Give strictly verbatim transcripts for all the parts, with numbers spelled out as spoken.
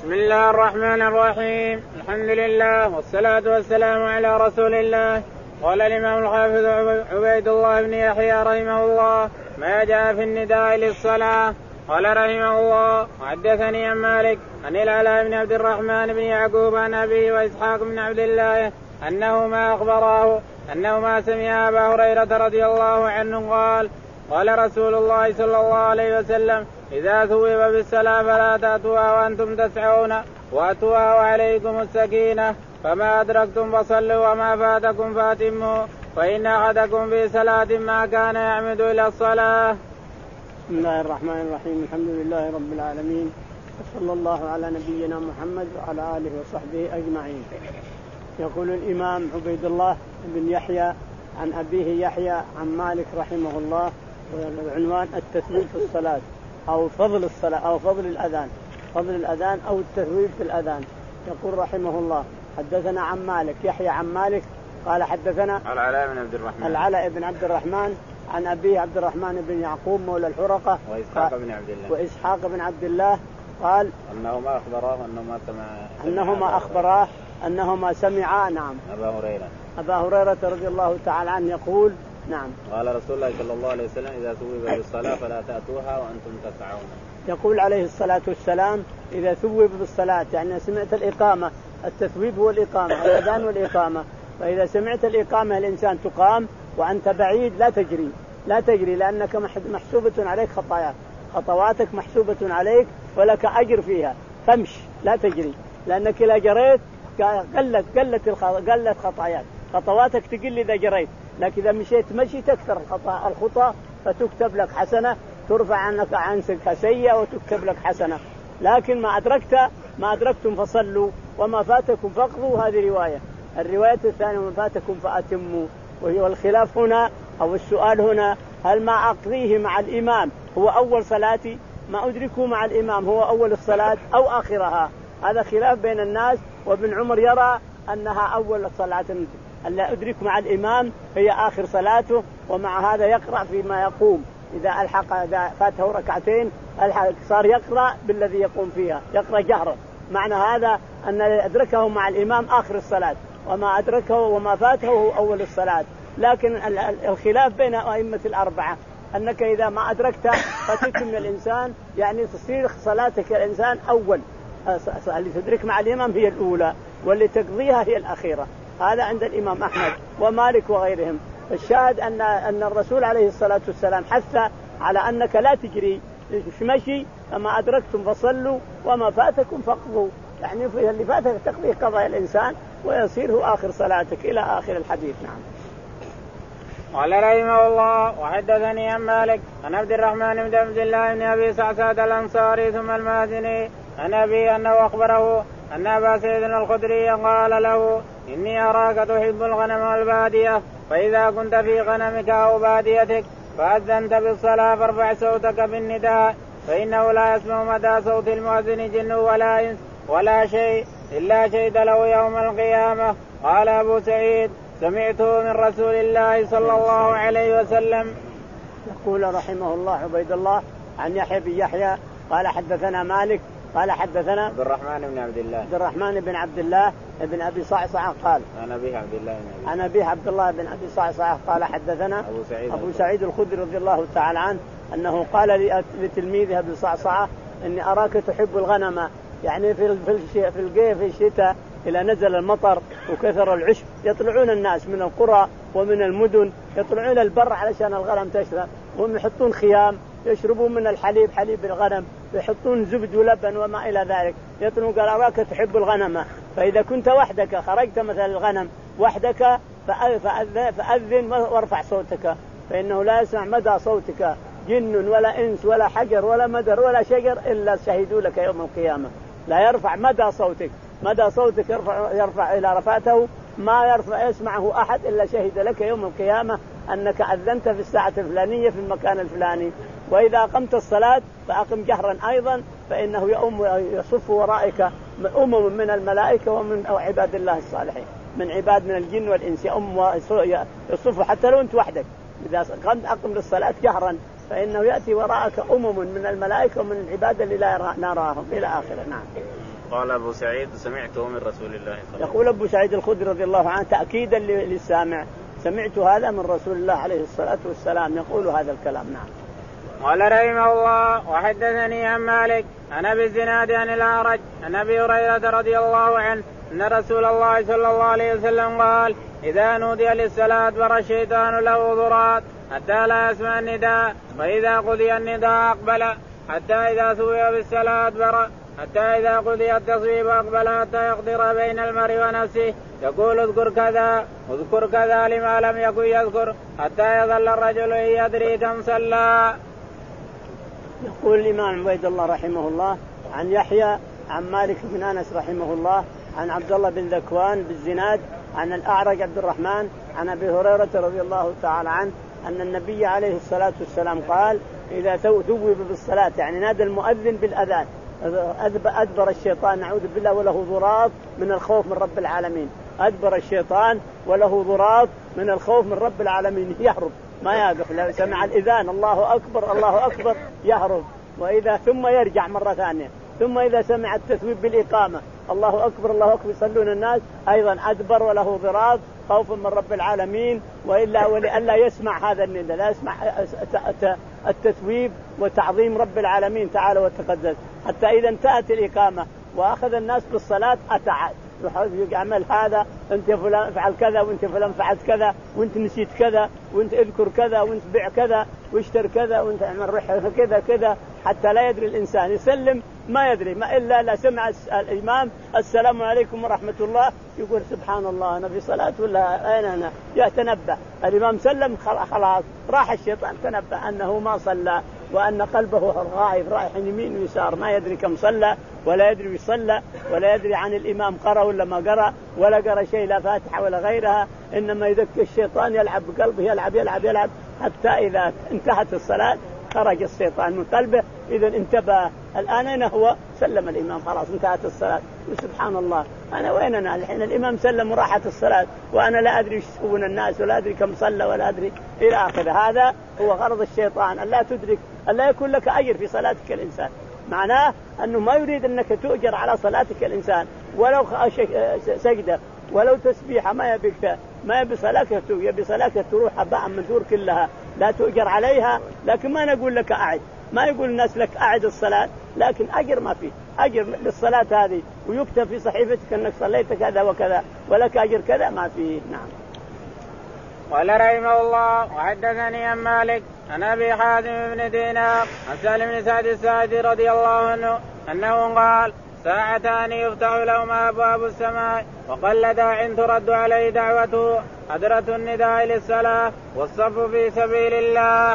بسم الله الرحمن الرحيم. الحمد لله والصلاة والسلام على رسول الله. قال الإمام الحافظ عبيد الله بن يحيى رحمه الله ما جاء في النداء للصلاة. قال رحمه الله حدثني عن مالك عن العلاء بن عبد الرحمن بن يعقوب عن أبيه وإسحاق بن عبد الله أنه ما أخبراه أنه ما سمع أبا هريرة رضي الله عنه قال قال رسول الله صلى الله عليه وسلم إذا ثوب بالصلاة فلا تأتوها وأنتم تسعون وأتوها وعليكم السكينة فما أدركتم فصلوا وما فاتكم فاتموا فإن أحدكم في صلاة ما كان يعمد إلى الصلاة. بسم الله الرحمن الرحيم. الحمد لله رب العالمين وصلى الله على نبينا محمد وعلى آله وصحبه أجمعين. يقول الإمام عبيد الله بن يحيى عن أبيه يحيى عن مالك رحمه الله والعنوان التثويب في الصلاة أو فضل الصلاة أو فضل الأذان فضل الأذان أو التثويب في الأذان. يقول رحمه الله حدثنا عن مالك يحيى عن مالك قال حدثنا العلاء بن عبد الرحمن العلاء بن عبد الرحمن عن أبيه عبد الرحمن بن يعقوب مولى الحرقة وإسحاق بن عبد الله وإسحاق بن عبد الله قال أنهما أخبراه أنهما سمع أنهما أخبراه أنهما سمعا نعم أبا هريرة أبا هريرة رضي الله تعالى عنه يقول نعم قال رسول الله صلى الله عليه وسلم إذا ثوب بالصلاة فلا تأتوها وأنتم تسعون. يقول عليه الصلاة والسلام إذا ثوب بالصلاة يعني سمعت الإقامة. التثويب هو الإقامة الأذان والإقامة. فإذا سمعت الإقامة الإنسان تقام وأنت بعيد لا تجري لا تجري لأنك محسوبة عليك خطاياك خطواتك محسوبة عليك ولك أجر فيها فامش لا تجري لأنك إذا جريت قلت قلت قلت خطاياك خطواتك تقل إذا جريت لكن إذا مشيت مشي تكثر الخطى فتكتب لك حسنة ترفع عنك عنك سيئة وتكتب لك حسنة. لكن ما أدركت ما أدركتم فصلوا وما فاتكم فاقضوا. هذه رواية. الرواية الثانية وما فاتكم فأتموا. وهي الخلاف هنا أو السؤال هنا هل ما أقضيه مع الإمام هو أول صلاتي ما أدركه مع الإمام هو أول الصلاة أو آخرها. هذا خلاف بين الناس. وابن عمر يرى أنها أول الصلاة ألا أدرك مع الإمام هي آخر صلاته ومع هذا يقرأ فيما يقوم. إذا ألحق إذا فاته ركعتين صار يقرأ بالذي يقوم فيها يقرأ جهرا. معنى هذا أن أدركه مع الإمام آخر الصلاة وما أدركه وما فاته هو أول الصلاة. لكن الخلاف بين أئمة الأربعة أنك إذا ما أدركت فتتم من الإنسان يعني تصير صلاتك الإنسان أول. اللي تدرك مع الإمام هي الأولى واللي تقضيها هي الأخيرة. هذا عند الإمام أحمد ومالك وغيرهم. الشاهد أن أن الرسول عليه الصلاة والسلام حث على أنك لا تجري مشي فما أدركتم فصلوا وما فاتكم فاقضوا. يعني اللي فاتك تقضيه قضاء الإنسان ويصير هو آخر صلاتك إلى آخر الحديث. نعم. قال رحمه الله وحدثني عن مالك عن عبد الرحمن بن عبد الله بن أبي سعسعة الأنصاري ثم المازني عن أبي أنه أخبره أن أبا سعيد الخدري قال له إني أراك تحب الغنم والبادية فإذا كنت في غنمك أو باديتك فأذنت بالصلاة فارفع صوتك بالنداء فإنه لا يسمع مدى صوت المؤذن جن ولا إنس ولا شيء إلا شهد له يوم القيامة. قال أبو سعيد سمعته من رسول الله صلى الله عليه وسلم. يقول رحمه الله عبيد الله عن يحيى بن يحيى قال حدثنا مالك قال حدثنا عبد الرحمن بن عبد الله عبد الرحمن بن عبد الله بن أبي صعصعة قال عن أبيه عبد الله بن عن أبيه عبد الله بن أبي صعصعة قال حدثنا أبو سعيد, أبو سعيد الخدري رضي الله تعالى عنه أنه قال لتلميذه أبي صعصعة إني أراك تحب الغنم يعني في في في الجيف في الشتاء إذا نزل المطر وكثر العشب يطلعون الناس من القرى ومن المدن يطلعون البر علشان الغنم تشرب وهم يحطون خيام يشربون من الحليب حليب الغنم يحطون زبد ولبن وما إلى ذلك يطلعون. قال أراك تحب الغنم فإذا كنت وحدك خرجت مثل الغنم وحدك فأذن وارفع صوتك فإنه لا يسمع مدى صوتك جن ولا إنس ولا حجر ولا مدر ولا شجر إلا شهدوا لك يوم القيامة. لا يرفع مدى صوتك مدى صوتك يرفع, يرفع إلى رفعته ما يرفع يسمعه أحد إلا شهد لك يوم القيامة أنك أذنت في الساعة الفلانية في المكان الفلاني. وإذا أقمت الصلاة فأقم جهرا أيضا فإنه يؤم يصف ورائك أمم من الملائكة ومن أو عباد الله الصالحين من عباد من الجن والإنس يؤم يصف حتى لو أنت وحدك. إذا قمت أقم للصلاة جهرا فإنه يأتي وراءك أمم من الملائكة ومن العباد اللي لا نراهم إلى آخره. نعم. قال أبو سعيد سمعته من رسول الله صلى الله عليه وسلم. يقول أبو سعيد الخدري رضي الله عنه تأكيدا للسامع سمعت هذا من رسول الله عليه الصلاة والسلام يقول هذا الكلام. نعم. قال رحمه الله وحدثني عن مالك عن أبي الزناد عن الأعرج عن أبي هريرة رضي الله عنه أن رسول الله صلى الله عليه وسلم قال إذا نودي للصلاة بر الشيطان له ضرات حتى لا يسمع النداء فإذا قضي النداء أقبل حتى إذا ثوب بالصلاة بر حتى إذا قضي التصويب أقبل حتى يقدر بين المرء ونفسه يقول اذكر كذا اذكر كذا لما لم يكن يذكر حتى يظل الرجل يدري كم صلى. يقول الإمام عبيد الله رحمه الله عن يحيى عن مالك بن أنس رحمه الله عن عبد الله بن ذكوان بالزناد عن الأعرج عبد الرحمن عن أبي هريرة رضي الله تعالى عنه أن النبي عليه الصلاة والسلام قال إذا ثوب بالصلاة يعني نادى المؤذن بالأذان أدبر الشيطان نعوذ بالله وله ضراط من الخوف من رب العالمين. أدبر الشيطان وله ضراط من الخوف من رب العالمين يهرب ما يقف لو سمع الإذان الله أكبر الله أكبر يهرب وإذا ثم يرجع مرة ثانية ثم إذا سمع التثويب بالإقامة الله أكبر الله أكبر يصلون الناس أيضا أدبر وله ضراط خوفا من رب العالمين وإلا ولألا يسمع هذا النداء لا يسمع التثويب وتعظيم رب العالمين تعالى وتقدس حتى إذا انتهت الإقامة وأخذ الناس بالصلاة أتعاد يعمل هذا أنت فلان فعل كذا وأنت فلان فعلت كذا وأنت نسيت كذا وأنت اذكر كذا وأنت بيع كذا واشتر كذا وأنت اعمل رحلة كذا كذا حتى لا يدري الإنسان يسلم ما يدري ما إلا لا سمع الإمام السلام عليكم ورحمة الله يقول سبحان الله أنا في صلاة ولا أين أنا يتنبه الإمام سلم خلاص راح الشيطان تنبه أنه ما صلى وأن قلبه غائب رايح يمين ويسار ما يدري كم صلى ولا يدري يصلى ولا يدري عن الإمام قرأ ولا ما قرأ ولا قرأ شيء لا فاتحة ولا غيرها إنما يذكر الشيطان يلعب بقلبه يلعب يلعب يلعب حتى إذا انتهت الصلاة خرج الشيطان من قلبه إذا انتبه الآن أين هو سلم الإمام خلاص انتهت الصلاة وسبحان الله أنا وين أنا الحين الإمام سلم وراحت الصلاة وأنا لا أدري ايش يسوون الناس ولا أدري كم صلى ولا أدري إلى آخره. هذا هو غرض الشيطان ألا تدرك ألا يكون لك أجر في صلاتك الإنسان معناه أنه ما يريد أنك تؤجر على صلاتك الإنسان ولو سجدة ولو تسبيحة ما يبيك ما يبي صلاتك يبي صلاتك تروح هباء منثور كلها لا تؤجر عليها لكن ما نقول لك أعد ما يقول الناس لك أعد الصلاة لكن أجر ما فيه أجر للصلاة هذه ويكتب في صحيفتك أنك صليت كذا وكذا ولك أجر كذا ما فيه. نعم. قال رحمه الله وحدثني عن مالك عن أبي حازم بن دينار عن سالم بن سعد الساعدي رضي الله عنه أنه قال ساعتان يفتح لهما أبواب السماء وقل داع ترد عليه دعوته حضرة النداء للصلاة والصف في سبيل الله.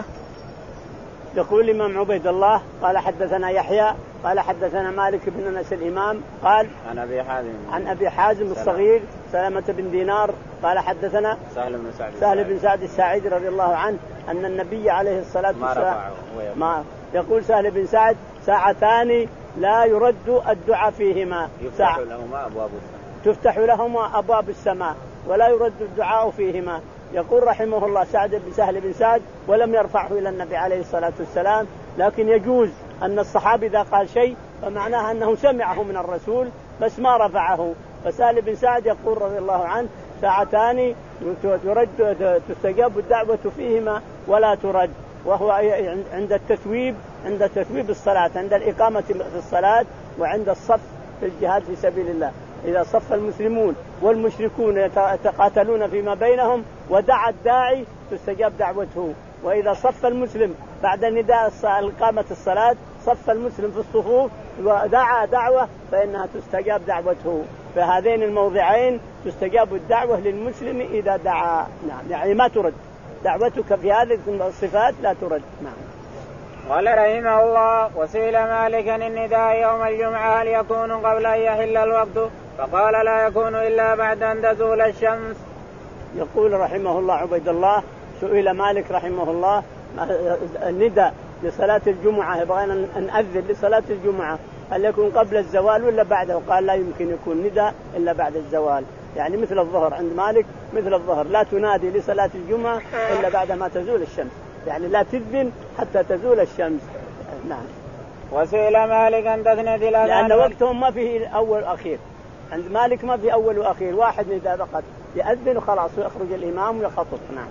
يقول الإمام عبيد الله قال حدثنا يحيى قال حدثنا مالك بن أنس الإمام قال عن أبي حازم عن أبي حازم الصغير سلمة بن دينار قال حدثنا سهل بن سعد سهل بن سعد الساعدي رضي الله عنه أن النبي عليه الصلاة والسلام ما يقول سهل بن سعد ساعتان لا يرد الدعاء فيهما يفتح لهما أبواب السماء تفتح لهما أبواب السماء ولا يرد الدعاء فيهما. يقول رحمه الله سعد بن سهل بن سعد ولم يرفعه إلى النبي عليه الصلاة والسلام لكن يجوز أن الصحابي إذا قال شيء فمعناها أنه سمعه من الرسول بس ما رفعه. فسهل بن سعد يقول رضي الله عنه ساعتان ترد تستجاب الدعوة فيهما ولا ترد وهو عند التثويب عند تثويب الصلاة عند الإقامة في الصلاة وعند الصف في الجهاد في سبيل الله. إذا صف المسلمون والمشركون يتقاتلون فيما بينهم ودعا الداعي تستجاب دعوته وإذا صف المسلم بعد نداء إقامة الصلاة صف المسلم في الصفوف ودعا دعوة فإنها تستجاب دعوته. في هذين الموضعين تستجاب الدعوة للمسلم إذا دعا. نعم يعني ما ترد دعوتك في هذه الصفات لا ترد. نعم. قال رحمه الله وسئل مالك عن النداء يوم الجمعة هل يكون قبل أن يحل الوقت فقال لا يكون إلا بعد أن تزول الشمس. يقول رحمه الله عبيد الله سئل مالك رحمه الله النداء لصلاة الجمعة يبغى أن نأذن لصلاة الجمعة هل يكون قبل الزوال ولا بعده قال لا يمكن يكون نداء إلا بعد الزوال يعني مثل الظهر عند مالك مثل الظهر لا تنادي لصلاة الجمعة إلا بعد ما تزول الشمس يعني لا تذن حتى تزول الشمس. نعم. وسئل مالك عن تثنية الأذان لأن وقتهم ما فيه أول وأخير، عند مالك ما في أول وأخير، واحد نداء فقط يأذن وخلاص ويخرج الإمام ويخطب. نعم.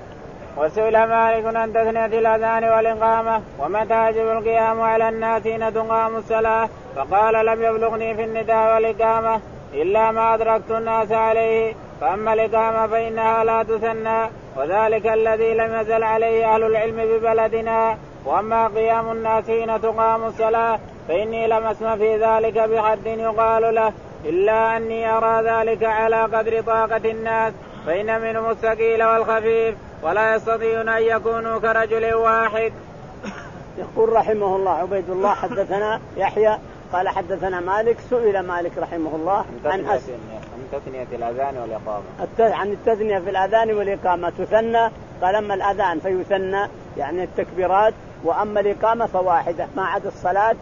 وسئل مالك عن تثنية الأذان والإقامة ومتى يجب القيام على الناس حين تقام الصلاة، فقال لم يبلغني في النداء والإقامة إلا ما أدركت الناس عليه، فأما الإقامة فإنها لا تثنى وذلك الذي لم يزل عليه أهل العلم ببلدنا، وأما قيام الناس حين تقام الصلاة فإني لم أسمع في ذلك بحد يقال له، إلا أني أرى ذلك على قدر طاقة الناس، فإن منهم الثقيل والخفيف ولا يستطيعون أن يكونوا كرجل واحد. يقول رحمه الله عبيد الله حدثنا يحيى قال حدثنا مالك. سئل مالك رحمه الله عن أس... تثنية الأذان والإقامة الت... عن التثنية في الأذان والإقامة تثنى، قال أما الأذان فيثنى يعني التكبيرات، وأما الإقامة فواحدة ما عدا الصلاة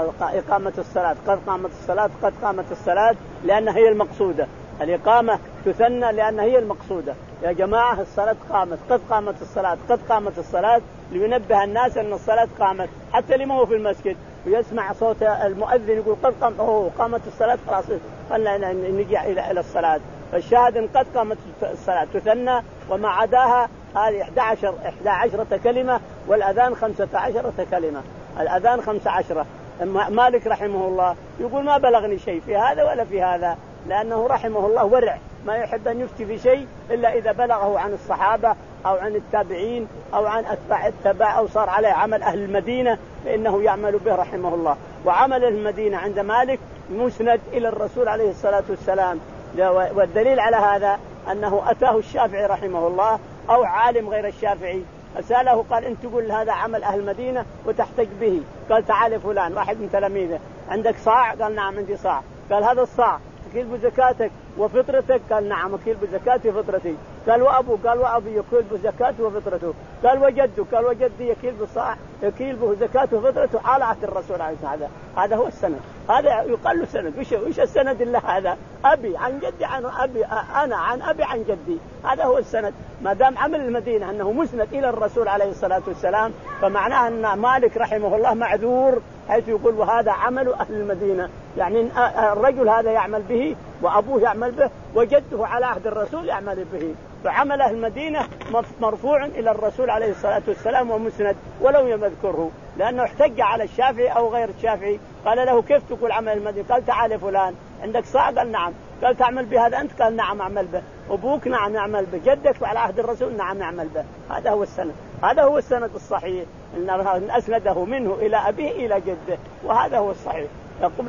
إقامة الصلاة قد قامت الصلاة قد قامت الصلاة لأنها هي المقصودة. الإقامة تثنى لأنها هي المقصودة، يا جماعة الصلاة قامت قد قامت الصلاة قد قامت الصلاة، لينبه الناس أن الصلاة قامت، حتى اللي ما هو في المسجد ويسمع صوت المؤذن يقول قد قامت أوه قامت الصلاة خلاص خلنا نجي إلى إلى الصلاة. فالشاهد إن قد قامت الصلاة تثنى، وما عداها هذه إحدى عشر إحدى عشرة كلمة، والأذان خمسة عشرة كلمة. الأذان خمسة عشرة. مالك رحمه الله يقول ما بلغني شيء في هذا ولا في هذا، لأنه رحمه الله ورع ما يحب أن يفتي في شيء إلا إذا بلغه عن الصحابة أو عن التابعين أو عن أتباع التبع أو صار عليه عمل أهل المدينة فإنه يعمل به رحمه الله. وعمل المدينة عند مالك مسند إلى الرسول عليه الصلاة والسلام، والدليل على هذا أنه أتاه الشافعي رحمه الله أو عالم غير الشافعي أسأله قال أنت تقول هذا عمل أهل المدينة وتحتج به، قال تعال فلان واحد من تلاميذه عندك صاع؟ قال نعم عندي صاع. قال هذا الصاع أكيل بزكاتك وفطرتك؟ قال نعم أكيل بزكاتي وفطرتي. قال وأبو؟ قال وأبي يكيل بزكاته وفطرته. قال وجده؟ قال وجدي يكيل بصاع يكيل بزكاته وفطرته على عهد الرسول عليه الصلاة والسلام. هذا هو السند، هذا يقال له سند. وش وش السند إلا هذا؟ أبي عن جدي عن أبي أنا عن أبي عن جدي، هذا هو السند. ما دام عمل المدينة أنه مسند إلى الرسول عليه الصلاة والسلام فمعناه أن مالك رحمه الله معذور حيث يقول وهذا عمل أهل المدينة، يعني الرجل هذا يعمل به وأبوه يعمل به وجده على عهد الرسول يعمل به، فعمل أهل المدينة مرفوع إلى الرسول عليه الصلاة والسلام ومسند ولو يذكره، لأنه احتج على الشافعي أو غير الشافعي قال له كيف تقول عمل المدينة؟ قال تعال فلان عندك صاع؟ قال نعم. قال تعمل بهذا أنت؟ قال نعم أعمل به. أبوك؟ نعم يعمل به. جدك على عهد الرسول؟ نعم يعمل به. هذا هو السند، هذا هو السند الصحيح إن أسنده منه إلى أبيه إلى جده، وهذا هو الصحيح. يقول,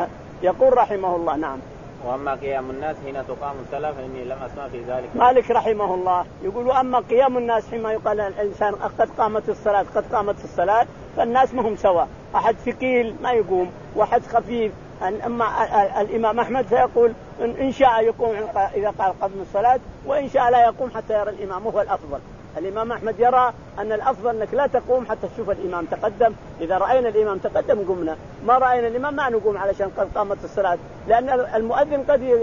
يقول رحمه الله نعم. وأما قيام الناس حين تقام الصلاة فإني لم أسمع في ذلك. مالك رحمه الله يقول وأما قيام الناس حين يقال الإنسان قد قامت الصلاة قد قامت الصلاة فالناس ما هم سواء، أحد ثقيل ما يقوم واحد خفيف. أما الإمام أحمد فيقول إن شاء يقوم إذا قال قبل الصلاة وإن شاء لا يقوم حتى يرى الإمام، وهو الأفضل. الإمام أحمد يرى أن الأفضل أنك لا تقوم حتى تشوف الإمام تقدم، إذا رأينا الإمام تقدم قمنا، ما رأينا الإمام ما نقوم علشان قد قامت الصلاة، لأن المؤذن قد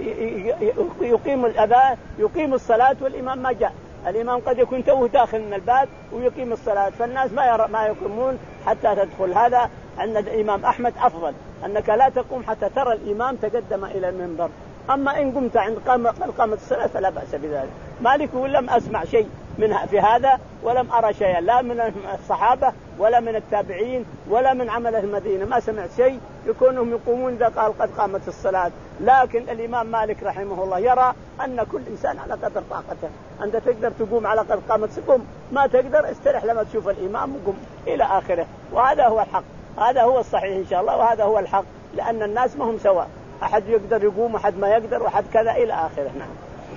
يقيم الأذان يقيم الصلاة والإمام ما جاء، الإمام قد يكون توه داخل من الباب ويقيم الصلاة، فالناس ما يرى ما يقومون حتى تدخل. هذا أن الإمام أحمد أفضل أنك لا تقوم حتى ترى الإمام تقدم إلى المنبر، أما إن قمت عند قامة الصلاة فلا بأس بذلك. مالك لم أسمع شيء من في هذا ولم أرى شيئا لا من الصحابة ولا من التابعين ولا من عمل المدينة، ما سمعت شيء يكونهم يقومون إذا قال قد قامت الصلاة. لكن الإمام مالك رحمه الله يرى أن كل إنسان على قدر طاقته، أنت تقدر تقوم على قد قامت قم، ما تقدر استرح لما تشوف الإمام وقم إلى آخره. وهذا هو الحق، هذا هو الصحيح إن شاء الله، وهذا هو الحق، لأن الناس ما هم سواء، أحد يقدر يقوم وأحد ما يقدر وأحد كذا إلى آخره. نعم.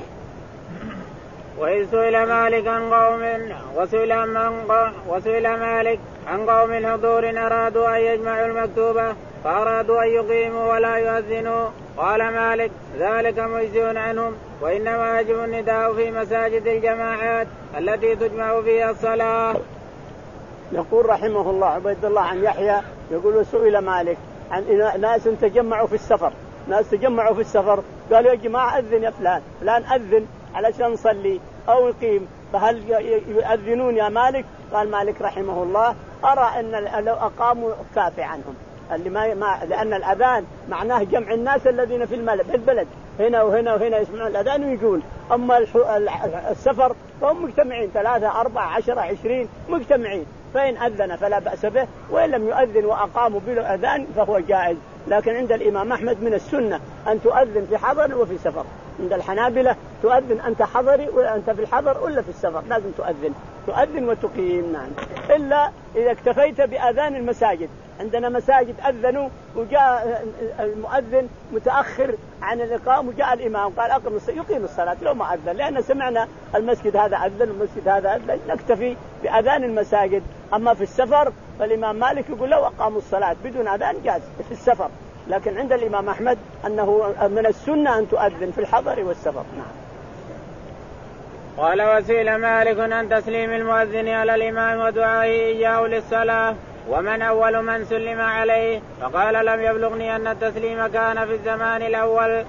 وإذ سئل مالك عن قوم وسئل من وسئل مالك عن قوم حضور أرادوا أن يجمعوا المكتوبة فأرادوا أن يقيموا ولا يؤذنوا، قال مالك ذلك مجزي عنهم، وإنما يجب النداء في مساجد الجماعات التي تجمع فيها الصلاة. يقول رحمه الله عبيد الله عن يحيى يقول سئل مالك عن ناس تجمعوا في السفر، ناس تجمعوا في السفر قالوا يا جماعة أذن يا فلان، فلان أذن علشان نصلي، أو يقيم، فهل يؤذنون يا مالك؟ قال مالك رحمه الله أرى أن لو أقاموا كافي عنهم، اللي ما ما لأن الأذان معناه جمع الناس الذين في البلد هنا وهنا وهنا يسمعون الأذان ويجون. أما السفر فهم مجتمعين ثلاثة أربعة عشرة عشرين مجتمعين، فإن أذن فلا بأس به، وإن لم يؤذن وأقاموا بلا أذان فهو جائز. لكن عند الإمام أحمد من السنة أن تؤذن في حضر وفي سفر. عند الحنابلة تؤذن أنت حضري وأنت في الحضر ولا في السفر، لازم تؤذن تؤذن وتقيم. نعم، إلا إذا اكتفيت بأذان المساجد. عندنا مساجد أذنوا وجاء المؤذن متأخر عن الإقامة وجاء الإمام قال أقم الصلاة، يقيم الصلاة لو ما أذن، لأن سمعنا المسجد هذا أذن والمسجد هذا أذن، نكتفي بأذان المساجد. أما في السفر فالإمام مالك يقول لو أقاموا الصلاة بدون أذان جاز في السفر، لكن عند الإمام أحمد أنه من السنة أن تؤذن في الحضر والسفر. نعم. قال وسئل مالك عن تسليم المؤذن على الإمام ودعائه إياه للصلاة ومن أول من سلم عليه، فقال لم يبلغني أن التسليم كان في الزمان الأول.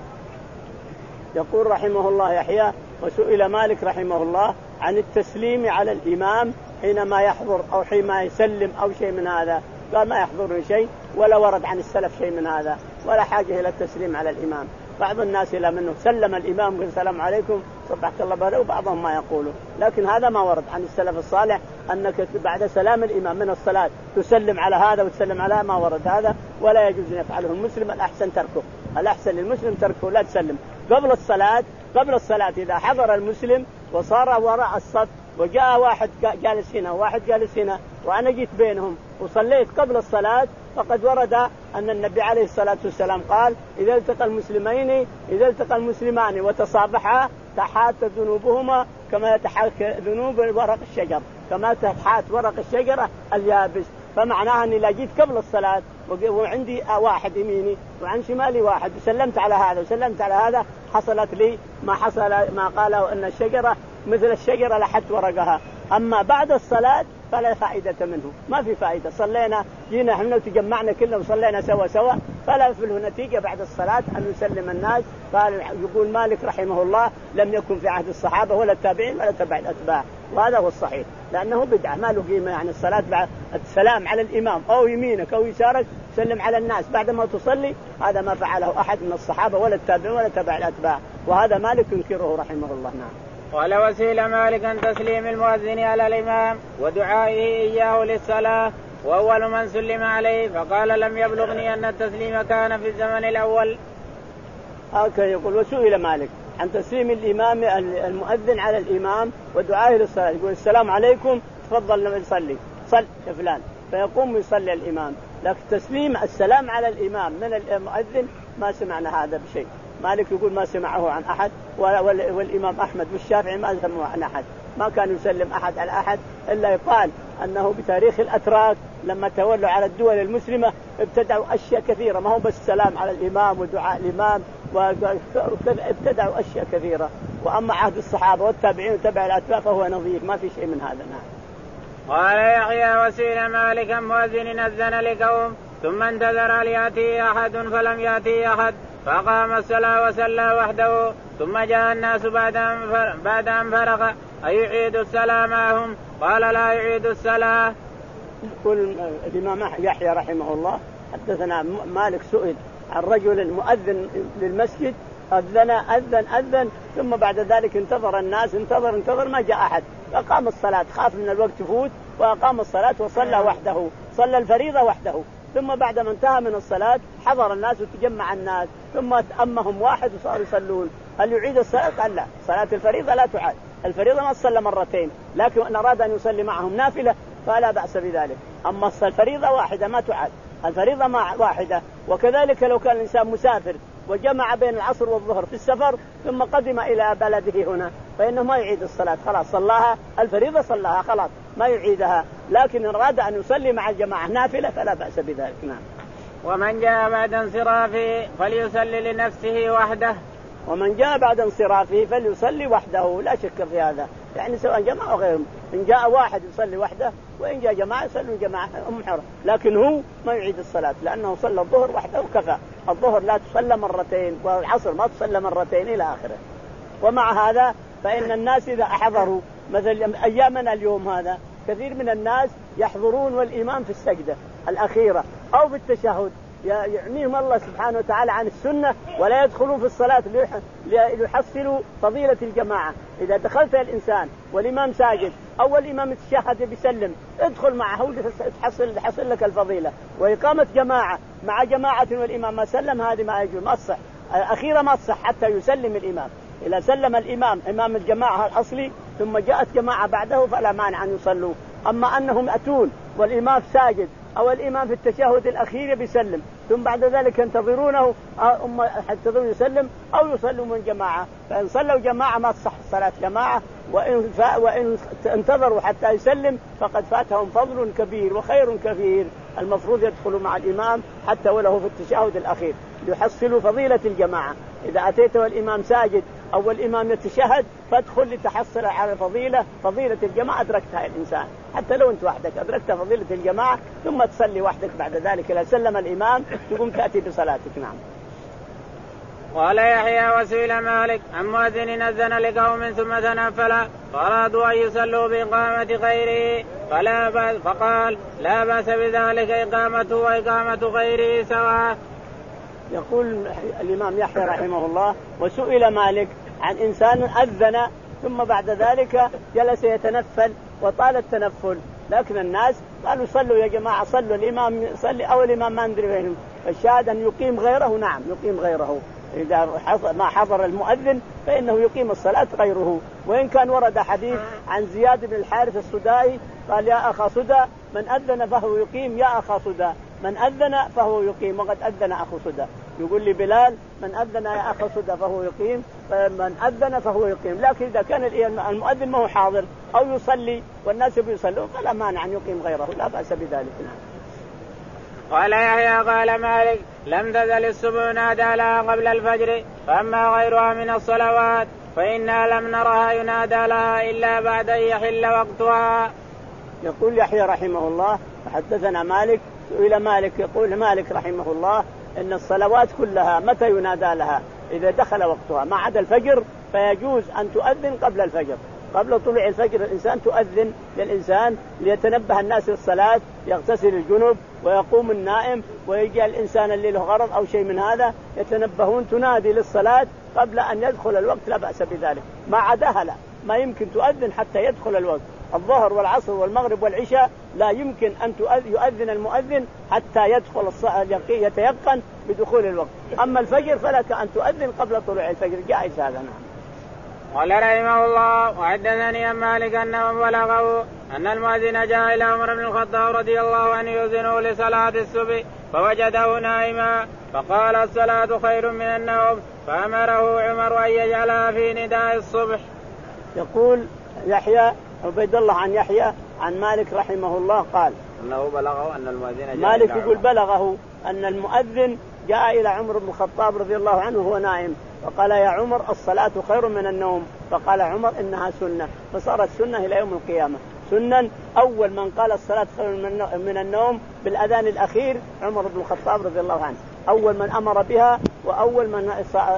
يقول رحمه الله يحيى وسئل مالك رحمه الله عن التسليم على الإمام حينما يحضر أو حينما يسلم أو شيء من هذا، قال ما يحضر شيء ولا ورد عن السلف شيء من هذا، ولا حاجة إلى التسليم على الإمام. بعض الناس إلى منه سلم الإمام قال السلام عليكم صبحك الله بخير، وبعضهم ما يقولوا، لكن هذا ما ورد عن السلف الصالح أنك بعد سلام الإمام من الصلاة تسلم على هذا وتسلم على هذا، ما ورد هذا ولا يجوز أن يفعله المسلم. الأحسن تركه، الأحسن للمسلم تركه، لا تسلم قبل الصلاة. قبل الصلاة إذا حضر المسلم وصار وراء الصف وجاء واحد جالس هنا وواحد جالس هنا وأنا جيت بينهم وصليت قبل الصلاة، فقد ورد أن النبي عليه الصلاة والسلام قال إذا التقى المسلمين إذا التقى المسلمان وتصافحا تحات ذنوبهما كما يتحات ذنوب ورق الشجر، كما تحات ورق الشجرة اليابس. فمعناها أني لا جيت قبل الصلاة وعندي واحد يميني وعن شمالي واحد وسلمت على هذا وسلمت على هذا، حصلت لي ما حصل ما قالوا أن الشجرة مثل الشجرة لحت ورقها. أما بعد الصلاة فلا فائدة منه، ما في فائدة. صلينا جينا احنا وتجمعنا كلنا وصلينا سوا سوا، فلا في له نتيجة بعد الصلاة أن يسلم الناس. قال يقول مالك رحمه الله لم يكن في عهد الصحابة ولا التابعين ولا تبع الأتباع، وهذا هو الصحيح، لأنه بدعة ما له قيمة. يعني الصلاة بعد السلام على الإمام أو يمينك أو يسارك سلم على الناس بعد ما تصلي، هذا ما فعله أحد من الصحابة ولا التابعين ولا تبع الأتباع، وهذا مالك ينكره رحمه الله. نعم. قال وسئل مالك عن تسليم المؤذن على الإمام ودعائه إياه للصلاة وأول من سلم عليه، فقال لم يبلغني أن التسليم كان في الزمن الأول. هكذا يقول وسئل مالك عن تسليم الإمام المؤذن على الإمام ودعائه للصلاة، يقول السلام عليكم تفضل نصلي صل يا فلان، فيقوم يصلي الإمام. لكن تسليم السلام على الإمام من المؤذن ما سمعنا هذا بشيء. مالك يقول ما سمعه عن أحد، والإمام أحمد والشافعي ما سمعه عن أحد، ما كان يسلم أحد على أحد، إلا يقال أنه بتاريخ الأتراك لما تولوا على الدول المسلمة ابتدعوا أشياء كثيرة، ما هو بس السلام على الإمام ودعاء الإمام، وابتدعوا أشياء كثيرة. وأما عهد الصحابة والتابعين وتبع الأتباع فهو نظيف، ما في شيء من هذا. نعم. قال يحيى وسئل مالكا مؤذن أذن لقوم ثم انتظر ليأتي أحد فلم يأتي أحد فقام الصلاة وصلى وحده ثم جاء الناس بعد أن فرغ أيعيد الصلاة معهم؟ قال لا يعيد الصلاة. يقول الإمام يحيى رحمه الله حدثنا مالك سئل عن رجل مؤذن للمسجد أذن أذن أذن ثم بعد ذلك انتظر الناس انتظر انتظر ما جاء أحد، فقام الصلاة خاف من الوقت يفوت وأقام الصلاة وصلى وحده، صلى الفريضة وحده. ثم بعد ما انتهى من الصلاة حضر الناس وتجمع الناس ثم أمهم واحد وصاروا يصلون. هل يعيد الصلاة؟ قال لا، صلاة الفريضة لا تعاد، الفريضة ما تصلى مرتين، لكن إن أراد أن يصلي معهم نافلة فلا بأس بذلك. أما الفريضة واحدة ما تعاد، الفريضة ما واحدة. وكذلك لو كان الإنسان مسافر وجمع بين العصر والظهر في السفر ثم قدم إلى بلده هنا فإنه ما يعيد الصلاة، خلاص صلاها الفريضة صلاها خلاص ما يعيدها، لكن إن أراد أن يصلي مع الجماعة نافلة فلا بأس بذلك. نعم. ومن جاء بعد انصرافه فليصلي لنفسه وحده. ومن جاء بعد انصرافه فليصلي وحده، لا شك في هذا، يعني سواء جماعة أو غيرهم، إن جاء واحد يصلي وحده وإن جاء جماعة يصلوا جماعة أم حرة، لكن هو ما يعيد الصلاة لأنه صلى الظهر وحده وكفى. الظهر لا تصلى مرتين والعصر ما تصلى مرتين إلى آخره. ومع هذا فإن الناس إذا أحضروا مثل أيامنا اليوم هذا كثير من الناس يحضرون والإمام في السجدة الأخيرة أو في التشهد يعنيهم الله سبحانه وتعالى عن السنة ولا يدخلوا في الصلاة ليحصلوا فضيلة الجماعة. إذا دخلت الإنسان والإمام ساجد أو الإمام التشهد بيسلم ادخل معه تحصل تحصل لك الفضيلة. وإقامة جماعة مع جماعة والإمام ما سلم هذه ما يجوز ما تصح أخيرا ما تصح حتى يسلم الإمام. إذا سلم الإمام إمام الجماعة الأصلي ثم جاءت جماعة بعده فلا مانع أن يصلوا. أما أنهم أتون والإمام ساجد أو الإمام في التشهد الأخير بيسلم ثم بعد ذلك ينتظرونه حتى يسلم أو يصلوا من جماعة، فإن صلوا جماعة ما تصح الصلاة جماعة، وإن, وإن انتظروا حتى يسلم فقد فاتهم فضل كبير وخير كثير. المفروض يدخلوا مع الإمام حتى وله في التشهد الأخير ليحصلوا فضيلة الجماعة. إذا أتيت والإمام ساجد أو الإمام يتشهد فادخل لتحصل على فضيلة فضيلة الجماعة أدركتها الإنسان حتى لو أنت وحدك أدركت فضيلة الجماعة ثم تصلي وحدك بعد ذلك. إذا سلم الإمام تقوم تأتي بصلاتك. نعم. قال يحيى وسئل مالك عن مؤذن أذن لقوم ثم تنفل فأرادوا أن يصلوا بإقامة غيره فلا بأس فقال لا بأس بذلك إقامته وإقامة غيره سواء. يقول الإمام يحيى رحمه الله وسئل مالك عن إنسان أذن ثم بعد ذلك جلس يتنفل وطال التنفل، لكن الناس قالوا صلوا يا جماعة صلوا الإمام صلي أو الإمام ما ندري وين. الشاهد أن يقيم غيره. نعم يقيم غيره. إذا ما حضر المؤذن فإنه يقيم الصلاة غيره. وإن كان ورد حديث عن زياد بن الحارث السدائي قال يا أخا سدى من أذن فهو يقيم يا أخا سدى من أذن فهو يقيم وقد أذن أخو سدى. يقول لي بلال من أذن يا أخا سدى فهو يقيم من أذن فهو يقيم. لكن إذا كان المؤذن ما هو حاضر أو يصلي والناس بيصلوا فلا مانع أن يقيم غيره لا بأس بذلك. قال يحيى قال مالك لم تزل الصبح نادى لها قبل الفجر فأما غيرها من الصلوات فإنا لم نرها ينادى لها إلا بعد أن يحل وقتها. يقول يحيى رحمه الله حدثنا مالك إلى مالك يقول مالك رحمه الله إن الصلوات كلها متى ينادى لها إذا دخل وقتها ما عدا الفجر فيجوز أن تؤذن قبل الفجر. قبل طلوع الفجر الإنسان تؤذن للإنسان ليتنبه الناس للصلاة يغتسل الجنوب ويقوم النائم ويجي الإنسان اللي له غرض أو شيء من هذا يتنبهون تنادي للصلاة قبل أن يدخل الوقت لا بأس بذلك. ما عداها لا ما يمكن تؤذن حتى يدخل الوقت. الظهر والعصر والمغرب والعشاء لا يمكن أن يؤذن المؤذن حتى يدخل يتيقن بدخول الوقت. أما الفجر فلك أن تؤذن قبل طلوع الفجر جائز هذا. نعم. قال رحمه الله وحدثني عن مالك أنه بلغه أن المؤذن جاء إلى عمر بن الخطاب رضي الله عنه يؤذنه لصلاة الصبح فوجده نائما فقال الصلاة خير من النوم فأمره عمر أن يجعلها في نداء الصبح. يقول يحيى عبيد الله عن يحيى عن مالك رحمه الله قال أنه بلغه أن المؤذن جاء مالك يقول بلغه أن المؤذن جاء إلى عمر بن الخطاب رضي الله عنه وهو نائم فقال يا عمر الصلاة خير من النوم. فقال عمر إنها سنة فصارت سنة إلى يوم القيامة. سنة أول من قال الصلاة خير من النوم بالأذان الأخير عمر بن الخطاب رضي الله عنه أول من أمر بها وأول من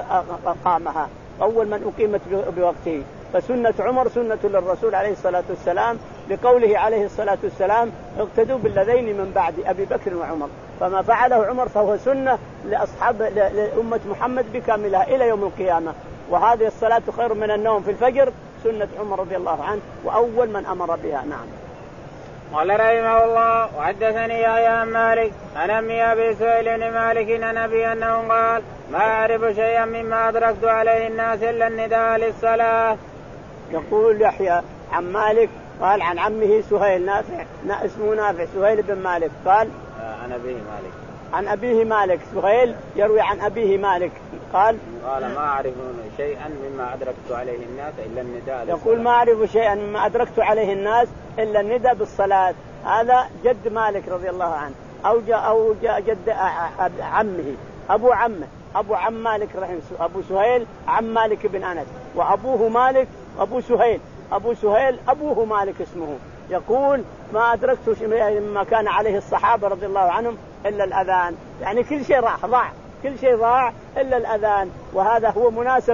قامها أول من أقيمت بوقته. فسنة عمر سنة للرسول عليه الصلاة والسلام لقوله عليه الصلاة والسلام اقتدوا بالذين من بعد أبي بكر وعمر. فما فعله عمر فهو سنة لأصحاب لأمة محمد بكاملها إلى يوم القيامة. وهذه الصلاة خير من النوم في الفجر سنة عمر رضي الله عنه وأول من أمر بها. نعم. قال رحمه الله وحدثني يا مالك أنا أمي أبي سهيل بن مالك عن أبي أنه قال ما أعرف شيئا مما أدركت عليه الناس إلا النداء للصلاة. يقول يحيى عن مالك قال عن عمه سهيل نافع اسمه نافع سهيل بن مالك قال عن أبيه مالك عن أبيه مالك سهيل يروي عن أبيه مالك قال قال ما أعرف شيئا مما أدركت عليه الناس إلا النداء. يقول ما أعرف شيئا مما أدركت عليه الناس إلا النداء بالصلاة. هذا جد مالك رضي الله عنه أو جاء أو جاء جد عمه أبو عمه أبو عم مالك رحمه أبو سهيل عم مالك بن أنس وأبوه مالك أبو سهيل أبو سهيل أبوه مالك اسمه. يقول ما أدركت مما كان عليه الصحابة رضي الله عنهم إلا الأذان. يعني كل شيء راح ضاع كل شيء ضاع إلا الأذان. وهذا هو مناسبة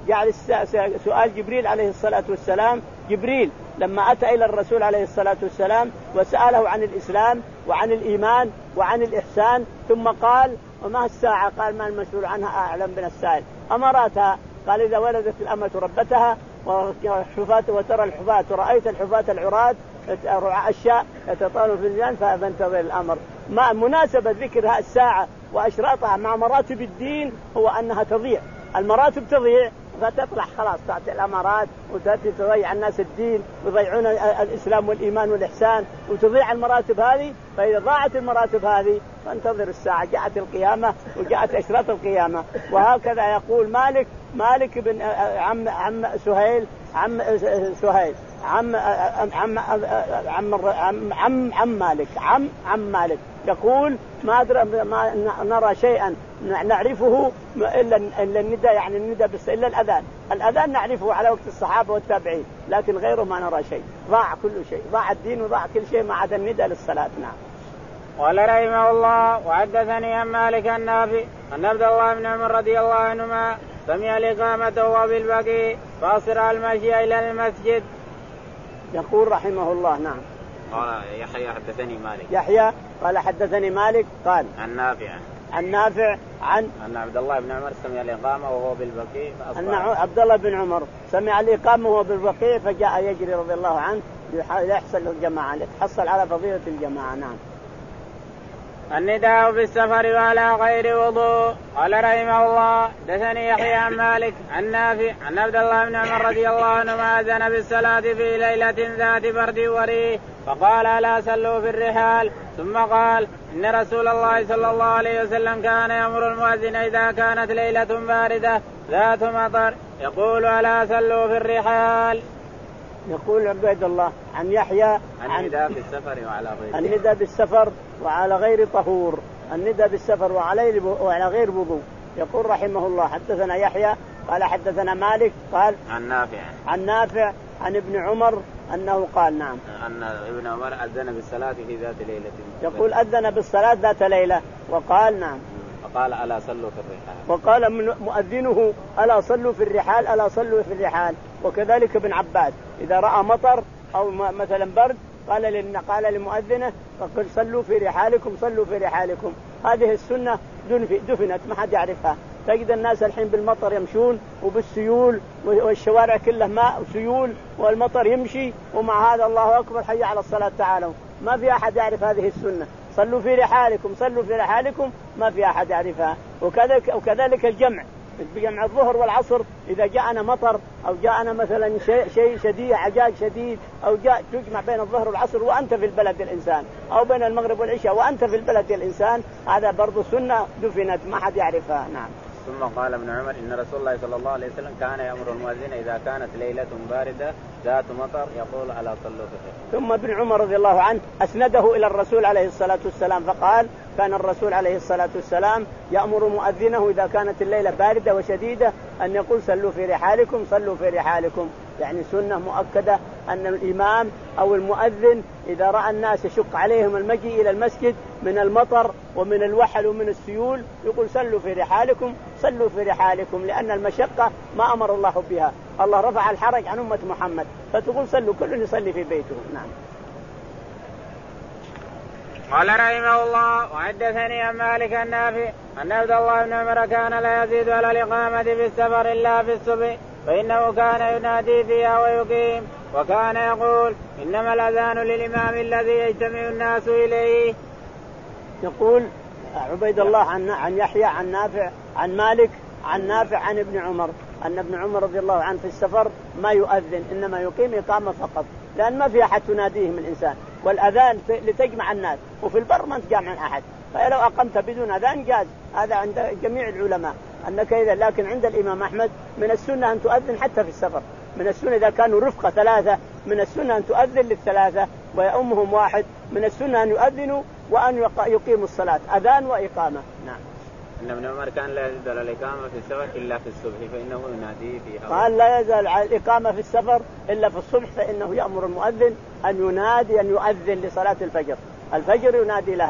جعل سؤال جبريل عليه الصلاة والسلام. جبريل لما أتى إلى الرسول عليه الصلاة والسلام وسأله عن الإسلام وعن الإيمان وعن الإحسان، ثم قال وما الساعة؟ قال ما المسؤول عنها أعلم من السائل. أمراتها قال إذا ولدت الأمة ربتها وحفاة وترى الحفاة ورأيت الحفاة العراة رعاء الشاء يتطاولون في الميزان فانتظر الأمر. ما مناسبة ذكر الساعة وأشراطها مع مراتب الدين هو أنها تضيع، المراتب تضيع فتطلع خلاص تعطي الأمارات وتأتي تضيع الناس الدين ويضيعون الإسلام والإيمان والإحسان وتضيع المراتب هذه. فإذا ضاعت المراتب هذه فانتظر الساعة، جاءت القيامة وجاءت أشراط القيامة. وهكذا يقول مالك مالك بن عم عم سهيل عم سهيل عم عم عم عم عم, عم مالك عم عم مالك يقول ما ما نرى شيئا نعرفه إلا إلا النداء، يعني النداء بس إلا الأذان. الأذان نعرفه على وقت الصحابة والتابعين، لكن غيره ما نرى شيء. ضاع كل شيء، ضاع الدين وضاع كل شيء ما عدا النداء للصلاة. نعم. قال رحمه الله وحدثني عن مالك النافع أن عبد الله بن عمر رضي الله عنهما سمع الإقامة وهو بالبقيع فأسرع المشي إلى المسجد. يقول رحمه الله. نعم. قال يحيى حدثني مالك. يحيى قال حدثني مالك قال عن نافع عن نافع عن أن عبد الله بن عمر سمع الإقامة وهو بالبقيع أن عبد الله بن عمر سمع الإقامة وهو بالبقيع فجاء يجري رضي الله عنه ليحصل الجماعة ليتحصل على فضيلة الجماعة. نعم. النداء بالسفر وعلى غير وضوء. قال رحمه الله دثني يحيى عن مالك عن نافع عن عبد الله بن عمر رضي الله عنهما أذن بالصلاة في ليلة ذات برد وريح فقال ألا صلوا في الرحال، ثم قال إن رسول الله صلى الله عليه وسلم كان يأمر المؤذن إذا كانت ليلة باردة ذات مطر يقول ألا صلوا في الرحال. يقول عبيد الله عن يحيى عن النداء بالسفر وعلى غير النداء بالسفر وعلى غير طهور، النداء بالسفر وعلى وعلى غير وضوء. يقول رحمه الله حدثنا يحيى قال حدثنا مالك قال عن نافع عن نافع عن ابن عمر أنه قال نعم أن ابن عمر أذن بالصلاة في ذات ليلة. يقول أذن بالصلاة ذات ليلة وقال نعم وقال ألا صلوا في الرحال، وقال مؤذنه ألا صلوا في الرحال ألا صلوا في الرحال. وكذلك ابن عباس إذا رأى مطر أو مثلا برد قال لنا قال لمؤذنه فقل صلوا في رحالكم صلوا في رحالكم. هذه السنة دفنت ما حد يعرفها. تجد الناس الحين بالمطر يمشون وبالسيول والشوارع كلها ماء وسيول والمطر يمشي ومع هذا الله أكبر حي على الصلاة تعالوا. ما في أحد يعرف هذه السنة. صلوا في رحالكم صلوا في رحالكم ما في أحد يعرفها. وكذلك, وكذلك الجمع بجمع الظهر والعصر إذا جاءنا مطر أو جاءنا مثلا شيء شيء شديد عجاج شديد أو جاء تجمع بين الظهر والعصر وأنت في البلد الإنسان أو بين المغرب والعشاء وأنت في البلد الإنسان هذا برضو سنة دفنت ما حد يعرفها. نعم. ثم قال ابن عمر إن رسول الله صلى الله عليه وسلم كان يأمر المؤذن إذا كانت ليلة باردة ذات مطر يقول ألا صلوا في الرحال. ثم ابن عمر رضي الله عنه أسنده إلى الرسول عليه الصلاة والسلام فقال كان الرسول عليه الصلاة والسلام يأمر مؤذنه إذا كانت الليلة باردة وشديدة أن يقول صلوا في رحالكم صلوا في رحالكم. يعني سنة مؤكدة أن الإمام أو المؤذن إذا رأى الناس يشق عليهم المجيء إلى المسجد من المطر ومن الوحل ومن السيول يقول صلوا في رحالكم صلوا في رحالكم، لأن المشقة ما أمر الله بها. الله رفع الحرج عن أمة محمد فتقول صلوا كل يصلي في بيته. نعم. قال رحمه الله وحدثني عن مالك النافع أن عبد الله بن عمر كان لا يزيد على الإقامة في السفر إلا في الصبح فإنه كان ينادي فيها ويقيم وكان يقول إنما الأذان للإمام الذي يجتمع الناس إليه. يقول عبيد الله عن عن يحيى عن نافع عن مالك عن نافع عن ابن عمر أن ابن عمر رضي الله عنه في السفر ما يؤذن إنما يقيم إقامة فقط، لأن ما في أحد تناديه من إنسان، والأذان لتجمع الناس وفي البر ما تجمع أحد، فلو أقمت بدون أذان جاز. هذا عند جميع العلماء أنك إذا، لكن عند الإمام أحمد من السنة أن تؤذن حتى في السفر. من السنة إذا كانوا رفقة ثلاثة من السنة أن تؤذن للثلاثة ويأمهم واحد. من السنة أن يؤذنوا وأن يقيموا الصلاة أذان وإقامة. نعم. إن ابن عمر كان لا يزال الإقامة في السفر إلا في الصبح فإنه ينادي فيها. قال لا يزال الإقامة في السفر إلا في الصبح فإنه يأمر المؤذن أن ينادي أن يؤذن لصلاة الفجر. الفجر ينادي لها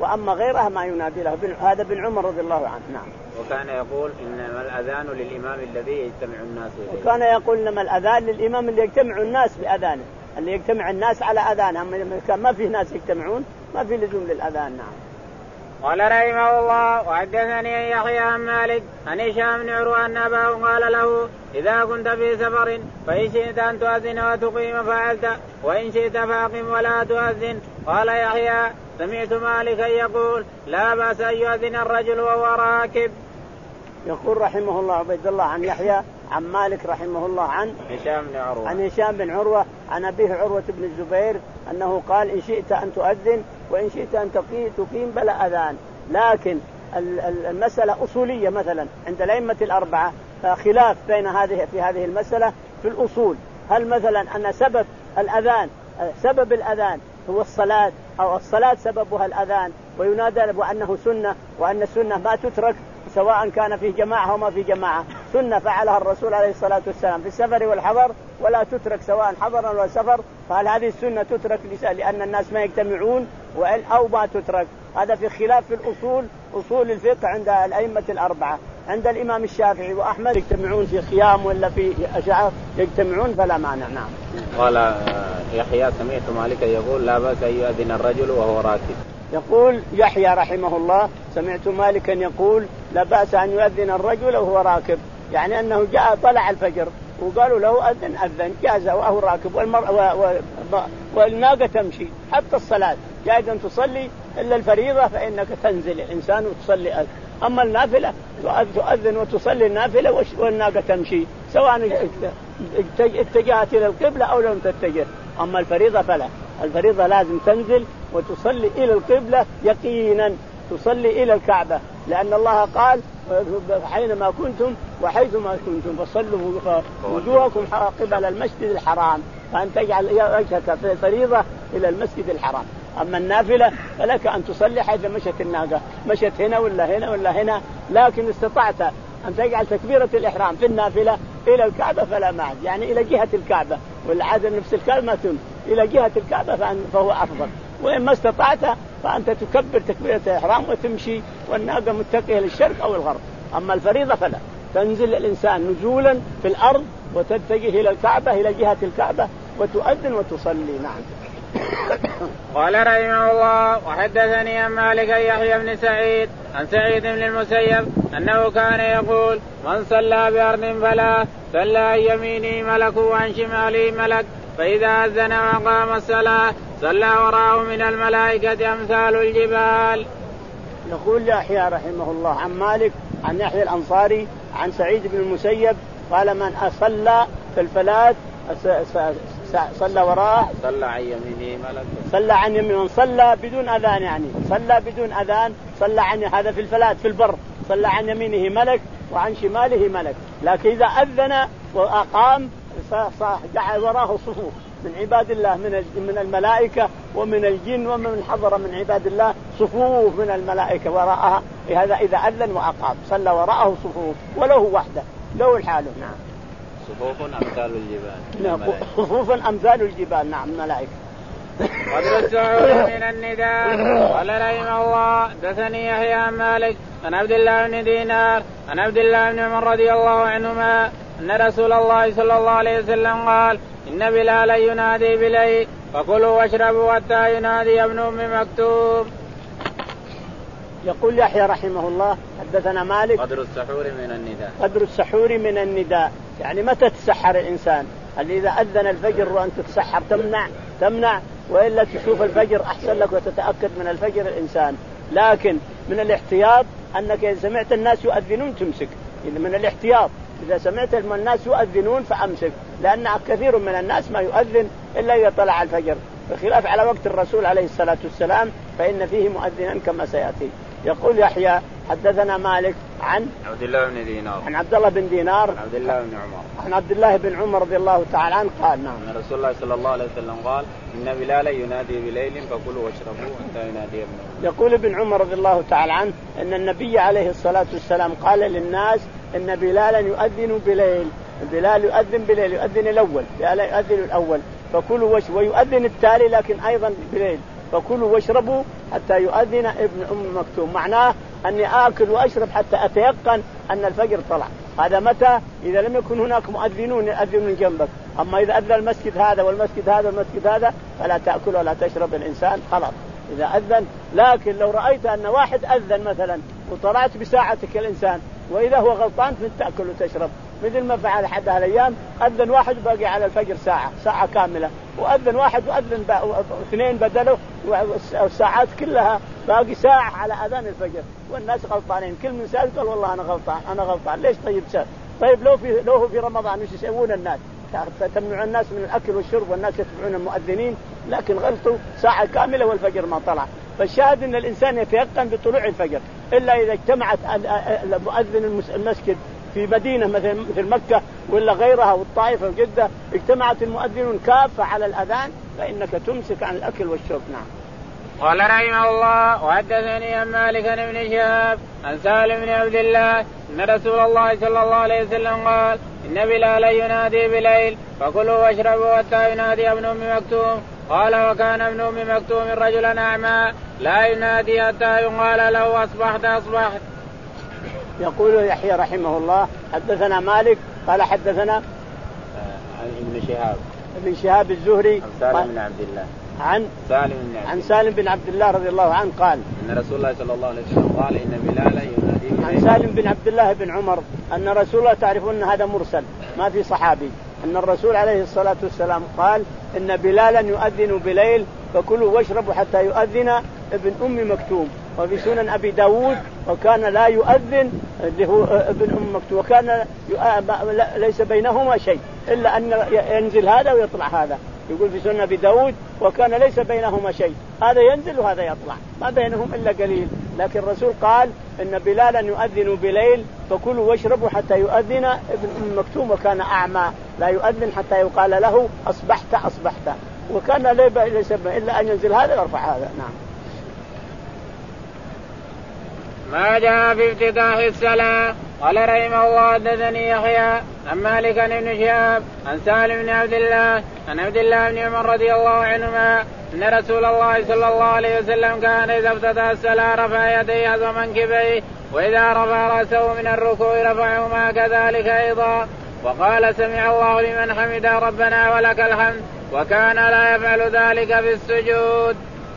وأما غيرها ما ينادي له. هذا بن عمر رضي الله عنه. نعم. وكان يقول إنما الأذان للإمام الذي يجتمع الناس إليه. وكان يقول إنما الأذان للإمام اللي يجتمع الناس بأذانه، اللي يجتمع الناس على أذانهم. كان ما في ناس يجتمعون ما في لزوم للأذان. نعم. قال رحمه الله وحدثني يحيى عن مالك عن هشام بن عروة أن أباه قال له إذا كنت في سفر فإن شئت أن تؤذن وتقيم فعلت وإن شئت فأقم ولا تؤذن. قال يحيى سمعت مالكا يقول لا بأس أن يؤذن الرجل وهو راكب. يقول رحمه الله عبيد الله عن يحيى عن مالك رحمه الله عن هشام بن عروة عن هشام بن عروة عن أبيه عروة بن الزبير أنه قال إن شئت أن تؤذن وإن شئت أن تقيم بلا أذان. لكن المسألة أصولية مثلا عند الأئمة الأربعة خلاف بين هذه في هذه المسألة في الأصول. هل مثلا أن سبب الأذان سبب الأذان هو الصلاة أو الصلاة سببها الأذان وينادى وأنه سنة وأن السنة ما تترك سواء كان في جماعة أو ما في جماعة، سنة فعلها الرسول عليه الصلاة والسلام في السفر والحضر ولا تترك سواء حضرا ولا سفر. فهل هذه السنة تترك لأن الناس ما يجتمعون أو ما تترك؟ هذا في خلاف في الأصول أصول الفقه عند الأئمة الأربعة. عند الإمام الشافعي وأحمد يجتمعون في خيام ولا في أشعار يجتمعون فلا مانع. نعم. قال يحيى سمعت مالكا يقول لا بأس أن يؤذن الرجل وهو راكب. يقول يحيى رحمه الله سمعت مالكا يقول لا بأس أن يؤذن الرجل وهو راكب، يعني أنه جاء طلع الفجر وقالوا له أذن أذن جاز وهو راكب والمرأة والناقة تمشي حتى الصلاة جائز أن تصلي إلا الفريضة فإنك تنزل الإنسان وتصلي أذن. أما النافلة تؤذن وتصلي النافلة والناقة تمشي سواء اتجهت إلى القبلة أو لم تتجه. أما الفريضة فلا، الفريضة لازم تنزل وتصلي إلى القبلة يقينا، تصلي إلى الكعبة، لأن الله قال حينما كنتم وحيثما كنتم فصلوا وجوهكم قبل المسجد الحرام، فأن تجعل وجهك في الفريضة إلى المسجد الحرام. أما النافلة فلك أن تصلي حيث مشت الناقة، مشت هنا ولا هنا ولا هنا، لكن استطعت أن تجعل تكبيرة الإحرام في النافلة إلى الكعبة فلا معنى، يعني إلى جهة الكعبة، والعادة نفس الكلمة إلى جهة الكعبة فهو أفضل. وإن ما استطعت فأنت تكبر تكبيرة الإحرام وتمشي والناقة متجهة للشرق أو الغرب. أما الفريضة فلا، تنزل الإنسان نزولا في الأرض وتتجه إلى الكعبة إلى جهة الكعبة وتؤذن وتصلي. نعم. قال رحمه الله وحدثني عن مالك يحيى بن سعيد عن سعيد بن المسيب أنه كان يقول من صلى بأرض فلا صلى عن يمينه ملك وعن شماله ملك فإذا أذن وقام الصلاة صلى وراءه من الملائكة أمثال الجبال. يقول يحيى رحمه الله عن مالك عن يحيى الأنصاري عن سعيد بن المسيب قال من أصلى في الفلاة صلى وراءه صلى عن يمينه ملك صلى عن يمينه صلى بدون أذان، يعني صلى بدون أذان صلى عن هذا في الفلاة في البر صلى عن يمينه ملك وعن شماله ملك. لكن إذا أذن وأقام جعل وراه صفوف من عباد الله من من الملائكة ومن الجن ومن حضر من عباد الله صفوف من الملائكة وراءها. هذا إذا أذن وأقام صلى وراءه صفوف وله وحده له الحال. نعم. صفوف أمثال الجبال. نعم. صفوف أمثال الجبال. نعم ملائكة. قدر السعود من النداء. قال رحمه الله دثني يحيى عن مالك عن عبد الله بن دينار عن عبد الله بن عمر رضي الله عنهما أن رسول الله صلى الله عليه وسلم قال إن بلال ينادي بليل فكلوا واشربوا حتى ينادي ابن أم مكتوم. يقول يحيى رحمه الله حدثنا مالك قدر السحور من النداء. قدر السحور من النداء يعني متى تسحر الإنسان؟ هل إذا أذن الفجر وأنت تسحر تمنع تمنع وإلا تشوف الفجر أحسن لك وتتأكد من الفجر الإنسان. لكن من الاحتياط أنك إذا سمعت الناس يؤذنون تمسك، إذا من الاحتياط إذا سمعت الناس يؤذنون فأمسك، لأن كثير من الناس ما يؤذن إلا إذا طلع الفجر، بخلاف على وقت الرسول عليه الصلاة والسلام فإن فيه مؤذنا كما سيأتي. يقول يحيى حدثنا مالك عن عبد الله بن دينار عن عبد الله بن دينار عن عبد الله بن عمر عن عبد الله بن عمر رضي الله تعالى عنه قال نعم أن رسول الله صلى الله عليه وسلم قال إن بلال ينادي بليل فكلوا واشربوا حتى ينادي ابن. يقول ابن عمر رضي الله تعالى عنه أن النبي عليه الصلاة والسلام قال للناس إن بلالا يؤذن بليل، بلال يؤذن بليل يؤذن الأول بلال يؤذن الأول فكلوا وش ويؤذن التالي لكن أيضا بليل فكلوا واشربوا حتى يؤذن ابن أم مكتوم، معناه أني آكل وأشرب حتى أتيقن أن الفجر طلع. هذا متى؟ إذا لم يكن هناك مؤذنون يؤذن من جنبك. أما إذا أذن المسجد هذا والمسجد هذا والمسجد هذا فلا تأكل ولا تشرب الإنسان خلاص إذا أذن. لكن لو رأيت أن واحد أذن مثلا وطلعت بساعتك الإنسان وإذا هو غلطان فتأكل وتشرب، مثل ما فعل أحد هالأيام، أذن واحد باقي على الفجر ساعة ساعة كاملة، وأذن واحد وأذن اثنين بدله والساعات كلها باقي ساعة على أذان الفجر، والناس غلطانين. كل من سأل قال والله أنا غلطان أنا غلطان. ليش طيب سأل؟ طيب لو في لو في رمضان وش يسوون الناس؟ تمنع الناس من الأكل والشرب والناس يتبعون المؤذنين، لكن غلطوا ساعة كاملة والفجر ما طلع. فالشاهد أن الإنسان يتيقن بطلوع الفجر، إلا إذا اجتمعت مؤذن المسجد في مدينة مثل مكة ولا غيرها والطائف وجدة، اجتمعت المؤذنون كافة على الأذان، فإنك تمسك عن الأكل والشرب. نعم. قال رحمه الله وحدثني عن مالك بن شهاب عن سالم بن عبد الله أن رسول الله صلى الله عليه وسلم قال إن بلالا ينادي بليل فكلوا واشربوا حتى ينادي ابن أم مكتوم. قال وكان ابن أم مكتوم رجلا أعمى لا ينادي حتى يقال له أصبحت أصبحت. يقول يحيى رحمه الله حدثنا مالك قال حدثنا عن ابن شهاب ابن شهاب الزهري عن سالم بن عبد الله عن سالم بن عبد عن سالم بن عبد الله رضي الله عنه قال ان رسول الله صلى الله عليه وسلم قال ان بلالا ينادي. عن سالم بن عبد الله بن عمر ان رسول الله، تعرفون هذا مرسل ما في صحابي، ان الرسول عليه الصلاة والسلام قال ان بلالا يؤذن بليل فكلوا واشربوا حتى يؤذن ابن أم مكتوم. وفي سنن أبي داود وكان لا يؤذن اللي هو ابن أم مكتوم، وكان ليس بينهما شيء إلا أن ينزل هذا ويطلع هذا. يقول في سنن أبي داود وكان ليس بينهما شيء، هذا ينزل وهذا يطلع، ما بينهم إلا قليل. لكن الرسول قال إن بلالا يؤذن بليل فكلوا واشربوا حتى يؤذن ابن أم مكتوم، وكان أعمى لا يؤذن حتى يقال له أصبحت أصبحت، وكان ليس إلا أن ينزل هذا ويرفع هذا. نعم. ما جاء في افتتاح الصلاة. قال رحمه الله حدثني يحيى عن مالك بن شهاب عن سالم بن عبد الله عن عبد الله بن عمر رضي الله عنهما أن رسول الله صلى الله عليه وسلم كان إذا افتتح الصلاة رفع يديه ومنكبيه، وإذا رفع رأسه من الركوع رفعهما كذلك أيضا، وقال سمع الله لمن حمده ربنا ولك الحمد، وكان لا يفعل ذلك في السجود.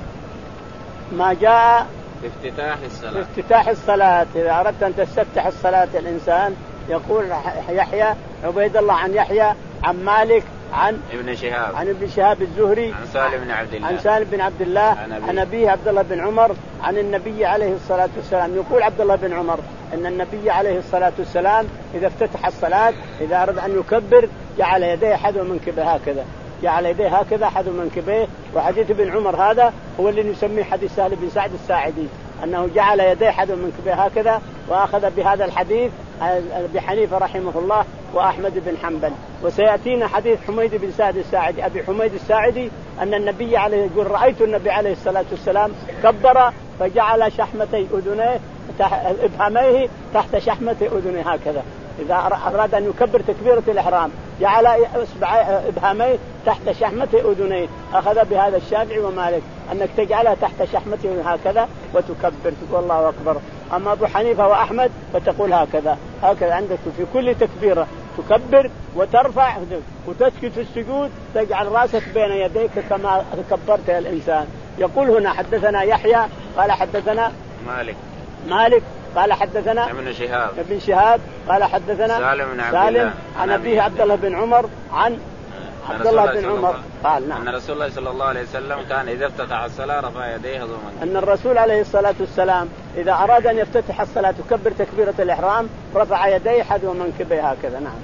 ما جاء في افتتاح الصلاة. في افتتاح الصلاة، إذا أردت أن تستفتح الصلاة الإنسان يقول يحيى عبيد الله عن يحيى عن مالك عن ابن شهاب عن ابن شهاب الزهري عن سالم بن عبد الله عن سالم بن عبد الله عن أبيه عبد الله بن عمر عن النبي عليه الصلاة والسلام. يقول عبد الله بن عمر أن النبي عليه الصلاة والسلام إذا افتتح الصلاة إذا أراد أن يكبر جعل يديه حذو منكبه هكذا، جعل يديه هكذا حذو منكبيه. وحديث ابن عمر هذا هو اللي نسميه حديث سهل بن سعد الساعدي، أنه جعل يديه حذو منكبيه هكذا. وأخذ بهذا الحديث أبي حنيفة رحمه الله وأحمد بن حنبل. وسيأتينا حديث حميد بن سعد الساعدي أبي حميد الساعدي أن النبي عليه يقول رأيت النبي عليه الصلاة والسلام كبر فجعل شحمتي أذنيه إبهاميه تحت شحمتي أذنيه هكذا. إذا أراد أن يكبر تكبيرة الإحرام جعل إصبع إبهاميه تحت شحمة أذنيه. أخذ بهذا الشافعي ومالك أنك تجعلها تحت شحمته هكذا وتكبر تقول الله أكبر. أما أبو حنيفة وأحمد فتقول هكذا هكذا عندك في كل تكبيرة تكبر وترفع وتسكت في السجود تجعل رأسك بين يديك كما كبرت الإنسان. يقول هنا حدثنا يحيى قال حدثنا مالك مالك قال حدثنا ابن شهاب ابن شهاب قال حدثنا سالم بن عبد سالم الله عن أبيه عبد الله بن عمر عن عبد الله بن عمر قال نعم أن رسول الله صلى الله عليه وسلم كان إذا افتتح الصلاة رفع يديه ضمن. أن الرسول عليه الصلاة والسلام إذا أراد أن يفتتح الصلاة تكبر تكبيرة الإحرام رفع يديه حذو منكبيه هكذا. نعم.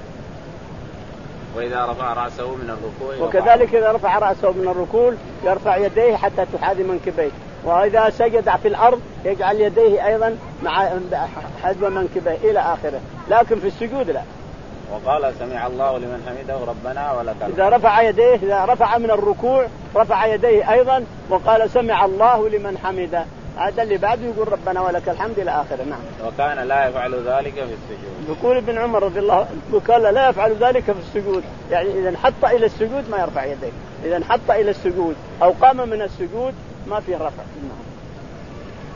وإذا رفع رأسه من الركوع وكذلك إذا رفع رأسه من الركوع يرفع يديه حتى تحاذي منكبيه. وإذا سجد في الأرض يجعل يديه أيضا مع حذو منكبيه إلى آخره. لكن في السجود لا. وقال سمع الله لمن حمده ربنا ولك الحمد. إذا رفع يديه إذا رفع من الركوع رفع يديه أيضا وقال سمع الله لمن حمده. هذا اللي بعده يقول ربنا ولك الحمد إلى آخره. نعم. وكان لا يفعل ذلك في السجود. يقول ابن عمر رضي الله عنه قال لا يفعل ذلك في السجود، يعني إذا انحط إلى السجود ما يرفع يديه، إذا انحط إلى السجود أو قام من السجود ما فيه رفع.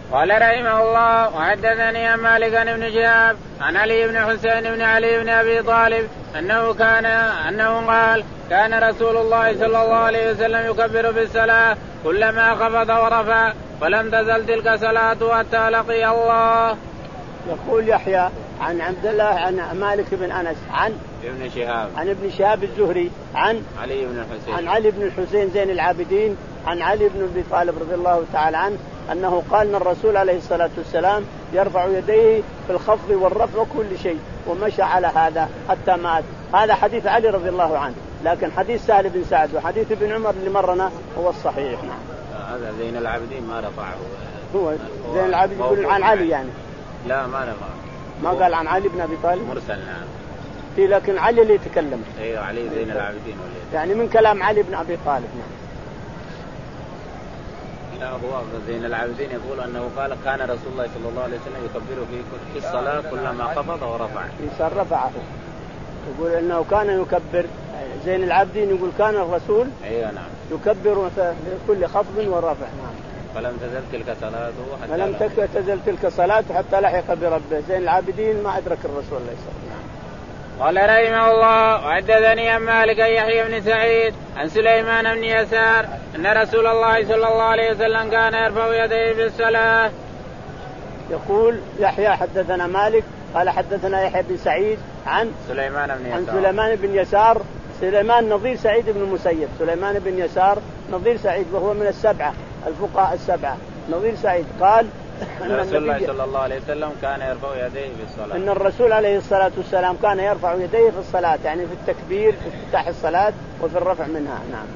قال رحمه الله وحدثني عن مالك بن شهاب عن علي بن حسين بن علي بن ابي طالب انه كان انه قال كان رسول الله صلى الله عليه وسلم يكبر بالصلاه كلما خفض ورفع فلم تزل تلك صلاته حتى لقي الله. يقول يحيى عن عبد الله عن مالك بن انس عن ابن شهاب عن ابن شهاب الزهري عن علي بن الحسين عن علي بن الحسين زين العابدين عن علي بن ابي طالب رضي الله تعالى عنه انه قال ان الرسول عليه الصلاه والسلام يرفع يديه في الخفض والرفع وكل شيء ومشى على هذا حتى مات. هذا حديث علي رضي الله عنه، لكن حديث سهل بن سعد وحديث ابن عمر اللي مرنا هو الصحيح. هذا زين العابدين ما رفعه هو زين العابدين يقول عن علي يعني لا ما رفعه ما قال عن علي بن ابي طالب مرسل. نعم في لكن علي اللي يتكلم. ايوه علي زين العابدين يعني من كلام علي بن ابي طالب. نعم لا هو زين العابدين يقول انه قال كان رسول الله صلى الله عليه وسلم يكبر في الصلاه كلما خفض ورفع يسار رفعه. يقول انه كان يكبر زين العابدين يقول كان الرسول ايوه نعم يكبر في كل خفض ورفع. نعم فلم تزل تلك صلاته حتى فلم تزل تلك صلاته حتى لحق بربه. زين العابدين ما ادرك الرسول عليه الصلاه والسلام. قال رحمه الله وحدثني عن مالك يحيى بن سعيد عن سليمان بن يسار ان رسول الله صلى الله عليه وسلم كان يرفع يديه في الصلاه. يقول يحيى حدثنا مالك قال حدثنا يحيى بن سعيد عن سليمان بن يسار عن سليمان بن يسار. سليمان نظير سعيد بن المسيب. سليمان بن يسار نظير سعيد وهو من السبعه الفقهاء السبعه. نظير سعيد قال أن رسول الله صلى الله عليه وسلم كان يرفع يديه في الصلاة. ان الرسول عليه الصلاه والسلام كان يرفع يديه في الصلاه يعني في التكبير في افتتاح الصلاه وفي الرفع منها. نعم.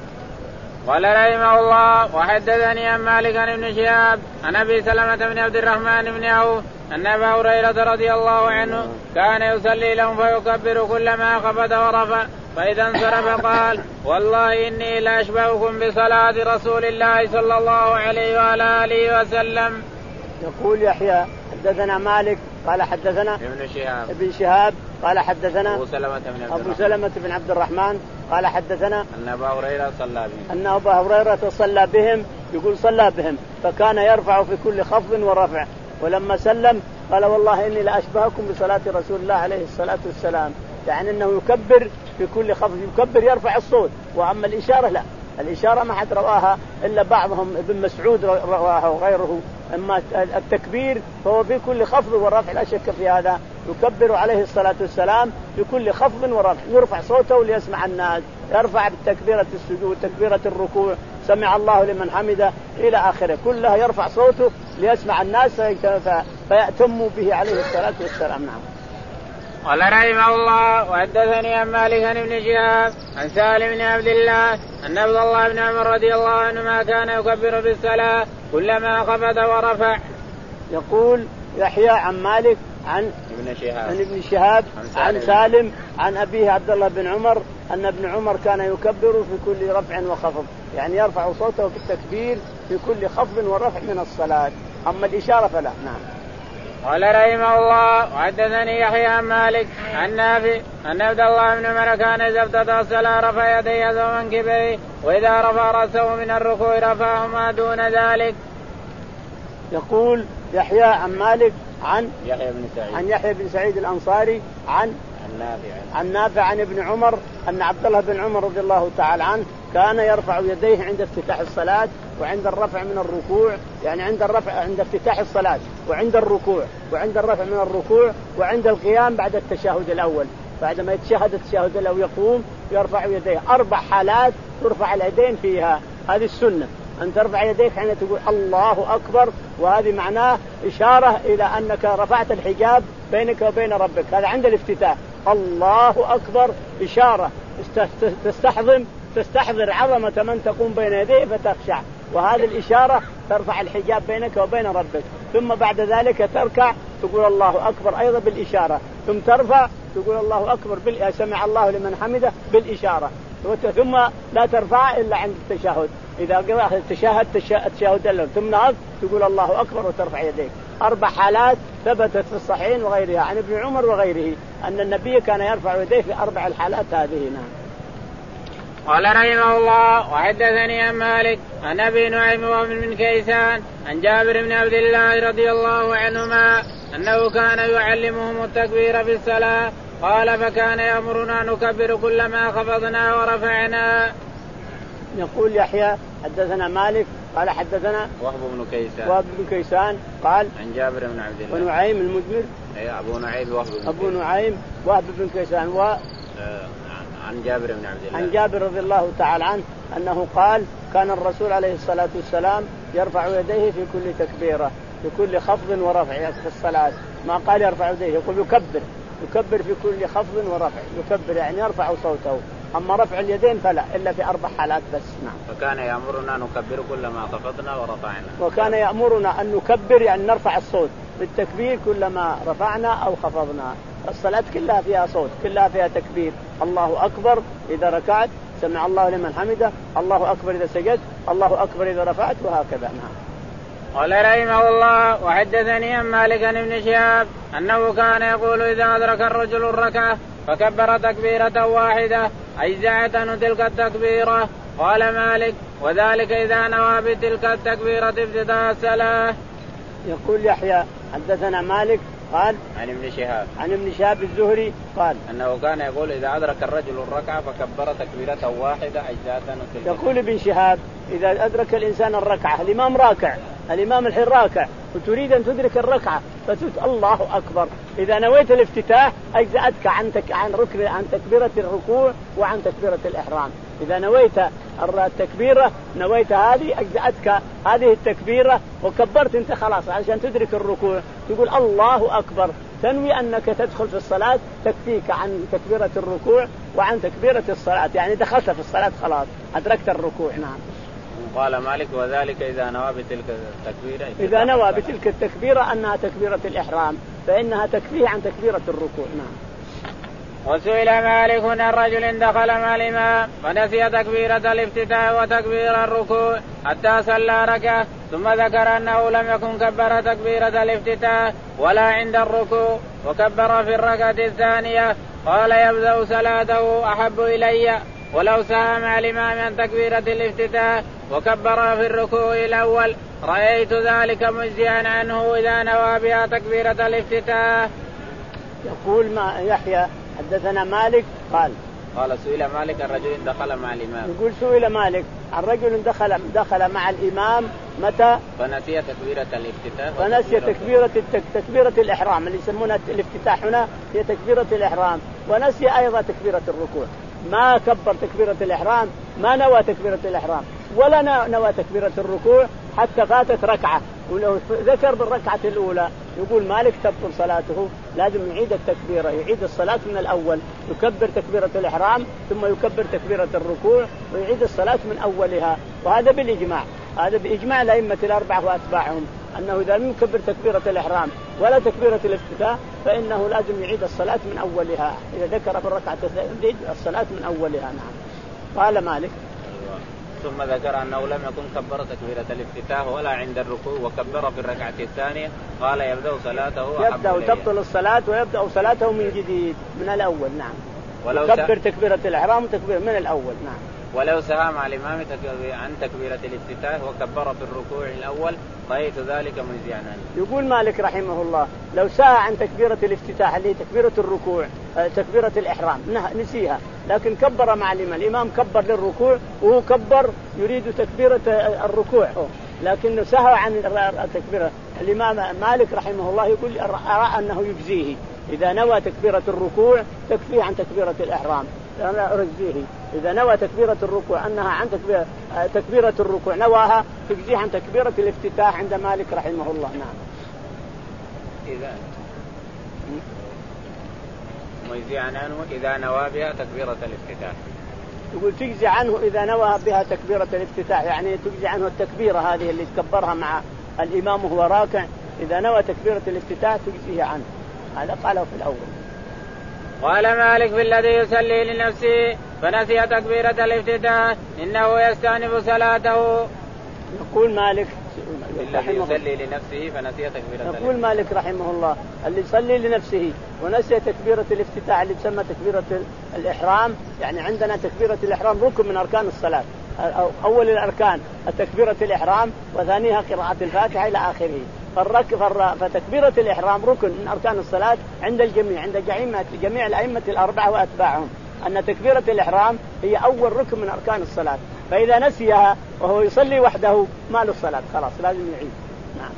قال رحمه الله وحدثني عن مالك بن شهاب عن ابي سلمة بن عبد الرحمن بن عوف ان ابا هريرة رضي الله عنه كان يصلي لهم فيكبر كلما خفض ورفع فاذا انصرف قال والله اني لاشبهكم بصلاة رسول الله صلى الله عليه وعلى اله وسلم. يقول يحيى حدثنا مالك قال حدثنا ابن شهاب ابن شهاب قال حدثنا أبو سلمة بن عبد أبو سلمة بن عبد الرحمن قال حدثنا أن أبا هريرة صلى بهم أن أبا هريرة صلى بهم. يقول صلى بهم فكان يرفع في كل خفض ورفع ولما سلم قال والله إني لأشبهكم بصلاة رسول الله عليه الصلاة والسلام. يعني أنه يكبر في كل خفض يكبر يرفع الصوت وأما الإشارة لا. الإشارة ما حد رواها إلا بعضهم ابن مسعود رواها وغيره. أما التكبير فهو في كل خفض ورفع لا شك في هذا. يكبر عليه الصلاة والسلام في كل خفض ورفع يرفع صوته ليسمع الناس. يرفع بالتكبيرة السجود تكبيرة الركوع سمع الله لمن حمده إلى آخره كلها يرفع صوته ليسمع الناس فيأتموا به عليه الصلاة والسلام. نعم. قال رحمه الله وحدثني عن مالك بن شهاب عن سالم بن عبد الله أن عبد الله بن عمر رضي الله عنهما كان يكبر في الصلاة كلما خفض ورفع. يقول يحيى عن مالك عن ابن شهاب عن ابن شهاب عن, عن سالم عن أبيه عبد الله بن عمر أن ابن عمر كان يكبر في كل رفع وخفض يعني يرفع صوته في التكبير في كل خفض ورفع من الصلاة. أما الإشارة فلا. نعم. قال رحمه الله وحدثني يحيى عن مالك عن نافع أن عبد الله بن عمر كان إذا افتتح الصلاة رفع يديه ثم منكبيه وإذا رفع رأسه من الركوع رفعه ما دون ذلك. يقول يحيى عن مالك عن يحيى بن سعيد عن يحيى بن سعيد الأنصاري عن النافع عن نافع عن ابن عمر أن عبد الله بن عمر رضي الله تعالى عنه كان يرفع يديه عند افتتاح الصلاة وعند الرفع من الركوع يعني عند الرفع عند افتتاح الصلاة وعند الركوع وعند الرفع من الركوع وعند القيام بعد التشهد الأول. بعدما يتشهد التشهد الأول يقوم يرفع يديه. أربع حالات ترفع اليدين فيها. هذه السنة أن ترفع يديك حين تقول الله أكبر وهذه معناه إشارة إلى أنك رفعت الحجاب بينك وبين ربك. هذا عند الافتتاح الله أكبر إشارة تستحضم تستحضر عظمة من تقوم بين يديه فتخشع وهذه الإشارة ترفع الحجاب بينك وبين ربك. ثم بعد ذلك تركع تقول الله أكبر أيضا بالإشارة ثم ترفع تقول الله أكبر بال... سمع الله لمن حمده بالإشارة ثم لا ترفع إلا عند التشهد. إذا قرأت التشهد التشهد الأول ثم نهض تقول الله أكبر وترفع يديك. أربع حالات ثبتت في الصحيحين وغيرها عن ابن عمر وغيره أن النبي كان يرفع يديه في أربع الحالات هذه. نعم. قال رحمه الله وحدثني عن مالك عن ابي نعيم وابن بن كيسان عن جابر بن عبد الله رضي الله عنهما انه كان يعلمهم التكبير في الصلاه قال فكان يأمرنا نكبر كلما خفضنا ورفعنا. يقول يحيى حدثنا مالك قال حدثنا وهب بن كيسان وهب بن كيسان قال عن جابر بن عبد الله ونعيم المدمر اي ابو نعيم وهب بن ابو نعيم وهب بن كيسان و عن جابر بن عبد الله عن جابر رضي الله تعالى عنه انه قال كان الرسول عليه الصلاه والسلام يرفع يديه في كل تكبيره في كل خفض ورفع في الصلاه، ما قال يرفع يديه، يقول يكبر يكبر في كل خفض ورفع، يكبر يعني يرفع صوته، أما رفع اليدين فلا إلا في أربع حالات بس. نعم. فكان يأمرنا نكبر كلما خفضنا ورفعنا. وكان يأمرنا أن نكبر يعني نرفع الصوت بالتكبير كلما رفعنا أو خفضنا. الصلاة كلها فيها صوت، كلها فيها تكبير، الله أكبر إذا ركعت، سمع الله لمن حمده، الله أكبر إذا سجد، الله أكبر إذا رفعت، وهكذا. نعم. قال رحمه الله وحدثني عن مالك بن ابن شهاب أنه كان يقول إذا أدرك الرجل الركعة فكبر تكبيرة واحدة أجزعت عنه تلك التكبيرة. قال مالك وذلك إذا نوى بتلك التكبيرة ابتداء الصلاة. يقول يحيى حدثنا مالك قال عن ابن شهاب عن ابن شهاب الزهري قال أنه كان يقول إذا أدرك الرجل الركعة فكبر تكبيرة واحدة أجزاء عنه تلك. يقول ابن شهاب إذا أدرك الإنسان الركعة، الإمام راكع، الإمام الحين راكع وتريد أن تدرك الركعة فتقول الله أكبر، إذا نويت الافتتاح أجزأتك عن تك... عن ركن عن تكبيرة الركوع وعن تكبيرة الإحرام. إذا نويت التكبيرة نويت هذه أجزأتك هذه التكبيرة وكبرت أنت خلاص عشان تدرك الركوع، تقول الله أكبر، تنوي أنك تدخل في الصلاة تكفيك عن تكبيرة الركوع وعن تكبيرة الصلاة، يعني دخلت في الصلاة خلاص أدركت الركوع. نعم. قال مالك وذلك إذا نوى بتلك التكبيرة إذا نوى بتلك التكبيرة أنها تكبيرة الإحرام فإنها تكفيه عن تكبيرة الركوع. نعم. وسئل مالك عن رجل دخل مع الإمام فنسي تكبيرة الافتتاح وتكبير الركوع حتى صلى ركعة ثم ذكر أنه لم يكن كبر تكبيرة الافتتاح ولا عند الركوع وكبر في الركعة الثانية، قال يبدأ صلاته أحب إلي ولو ساهم مع الإمام عن تكبيرة الافتتاح وكبر في الركوع الأول رأيت ذلك مجزئا عنه إذا نوى بها تكبيرة الافتتاح. يقول ما يحيى حدثنا مالك قال قال سئل مالك عن رجل دخل مع الإمام. يقول سئل مالك عن رجل دخل دخل مع الإمام متى؟ فنسي تكبيرة الافتتاح فنسي تكبيرة تكبيرة الإحرام اللي يسمونها الافتتاح هنا هي تكبيرة الإحرام، ونسي أيضا تكبيرة الركوع، ما كبر تكبيرة الإحرام، ما نوى تكبيرة الإحرام ولا نوى تكبيرة الركوع حتى فاتت ركعة، ولو ذكر بالركعة الأولى يقول مالك تبطل صلاته، لازم يعيد التكبيرة، يعيد الصلاة من الأول، يكبر تكبيرة الإحرام ثم يكبر تكبيرة الركوع ويعيد الصلاة من أولها. وهذا بالإجماع، هذا بإجماع الأئمة الأربعة وأتباعهم أنه إذا لم يكبر تكبيرة الإحرام ولا تكبيرة الافتتاح فإنه لازم يعيد الصلاة من أولها، إذا ذكر بالركعة يعيد الصلاة من أولها. نعم. قال مالك ثم ذكر أنه لم يكن كبر تكبيرة الافتتاح ولا عند الركوع وكبر في الركعة الثانية، قال يبدأ صلاته يبدأ تبطل الصلاة ويبدأ صلاته من جديد من الأول. نعم. وكبر تكبيرة الإحرام وتكبير من الأول. نعم. ولو سهى مع الإمام عن تكبيرة الافتتاح وكبر في الركوع الأول رأيت ذلك مجزئا عنه. يقول مالك رحمه الله لو سهى عن تكبيرة الافتتاح اللي تكبيرة الركوع تكبيرة الإحرام نسيها، لكن كبر مع الإمام، الإمام كبر للركوع وهو كبر يريد تكبيرة الركوع لكنه سهى عن التكبيرة، الإمام مالك رحمه الله يقول أرى أنه يجزيه إذا نوى تكبيرة الركوع تكفيه عن تكبيرة الإحرام، أنا أرجيه إذا نوى تكبيرة الركوع أنها عن تكبيرة, تكبيرة الركوع نواها تجزيه عن تكبيرة الافتتاح عند مالك رحمه الله. نعم. إذا مجزي عنه إذا نوى بها تكبيرة الافتتاح، يقول تجزي عنه إذا نوى بها تكبيرة الافتتاح، يعني تجزي عنه التكبيرة هذه اللي تكبرها مع الإمام وهو راكع، إذا نوى تكبيرة الافتتاح تجزيه عنه، هذا قاله في الأول. قال مالك في الذي يصلي لنفسه فنسي تكبيرة الافتتاح إنه يستأنف صلاته. يقول مالك الذي يصلي لنفسه فنسي تكبيرة. يقول مالك رحمه الله اللي يصلي لنفسه ونسي تكبيرة الافتتاح اللي تسمى تكبيرة الإحرام، يعني عندنا تكبيرة الإحرام ركن من أركان الصلاة، أول الأركان تكبيرة الإحرام وثانيها قراءة الفاتحة إلى آخره. فتكبيرة الإحرام ركن من أركان الصلاة عند الجميع، عند جميع الأئمة الأربعة وأتباعهم، أن تكبيرة الإحرام هي أول ركن من أركان الصلاة، فإذا نسيها وهو يصلي وحده ما له الصلاة، خلاص لازم يعيد. نعم.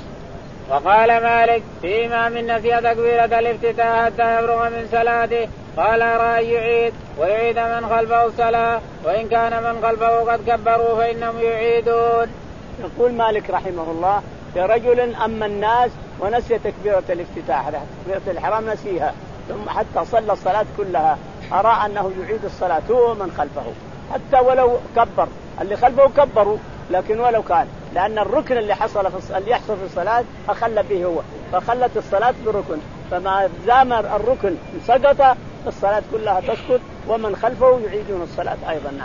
وقال مالك في إمام نسي تكبيرة الافتتاح حتى يفرغ من صلاته قال رأي يعيد ويعيد من خلفه الصلاة، وإن كان من خلفه قد كبروا فإنهم يعيدون. يقول مالك رحمه الله يا رجل أما الناس ونسي تكبيرة الافتتاح تكبيرة الإحرام نسيها ثم حتى صلى الصلاة كلها، أرى أنه يعيد الصلاة هو من خلفه حتى ولو كبر، اللي خلفه كبروا لكن ولو كان، لأن الركن اللي حصل في اللي يحصل في الصلاة أخل به هو، فخلت الصلاة بركن، فما دام الركن سقط الصلاة كلها تسقط ومن خلفه يعيدون الصلاة أيضا. نعم.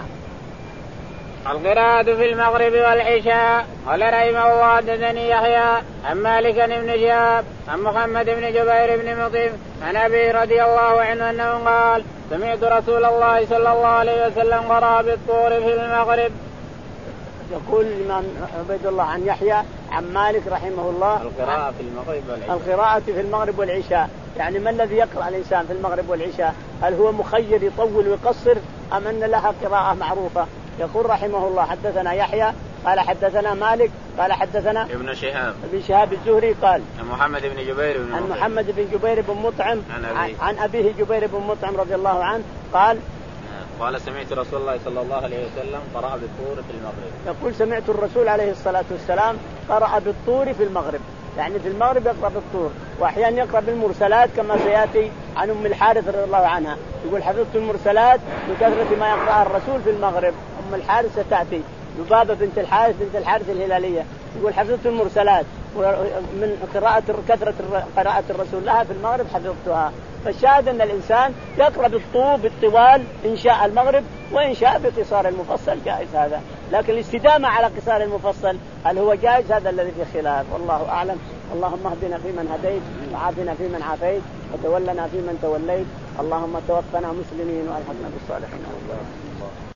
القراءة في المغرب والعشاء. قال رحمه الله حدثني يحيى عن مالك بن شهاب عن محمد بن جبير بن مطعم عن أبي رضي الله عنه أنه قال سمعت رسول الله صلى الله عليه وسلم قرأ بالطور في المغرب. يقول الإمام عبيد الله عن يحيى عن مالك رحمه الله القراءة في المغرب والعشاء. القراءة في المغرب والعشاء، يعني ما الذي يقرأ الإنسان في المغرب والعشاء؟ هل هو مخير يطول ويقصر أم أن لها قراءة معروفة؟ يقول رحمه الله حدثنا يحيى قال حدثنا مالك قال حدثنا ابن شهاب ابن شهاب الزهري قال عن محمد بن جبير بن عن محمد بن جبير بن مطعم عن أبيه, عن أبيه جبير بن مطعم رضي الله عنه قال قال سمعت رسول الله صلى الله عليه وسلم قرأ بالطور في المغرب. يقول سمعت الرسول عليه الصلاة والسلام قرأ بالطور في المغرب، يعني في المغرب يقرأ بالطور، وأحيانا يقرأ بالمرسلات كما سيأتي عن أم الحارث رضي الله عنها، يقول حفظت المرسلات بكثرة ما يقرأها الرسول في المغرب. أم الحارث ستأتي لبابة بنت الحارث بنت الحارث الهلالية، يقول حفظت المرسلات من قراءة كثرة قراءة الرسول لها في المغرب حفظتها. فالشاهد أن الإنسان يقرأ بالطول بالطوال إن شاء المغرب وإن شاء بقصار المفصل جائز هذا، لكن الاستدامة على قصار المفصل هل هو جائز؟ هذا الذي في خلاف، والله أعلم. اللهم اهدنا فيمن هديت وعافنا فيمن عافيت وتولنا فيمن توليت، اللهم توفنا مسلمين وألحقنا بالصالحين.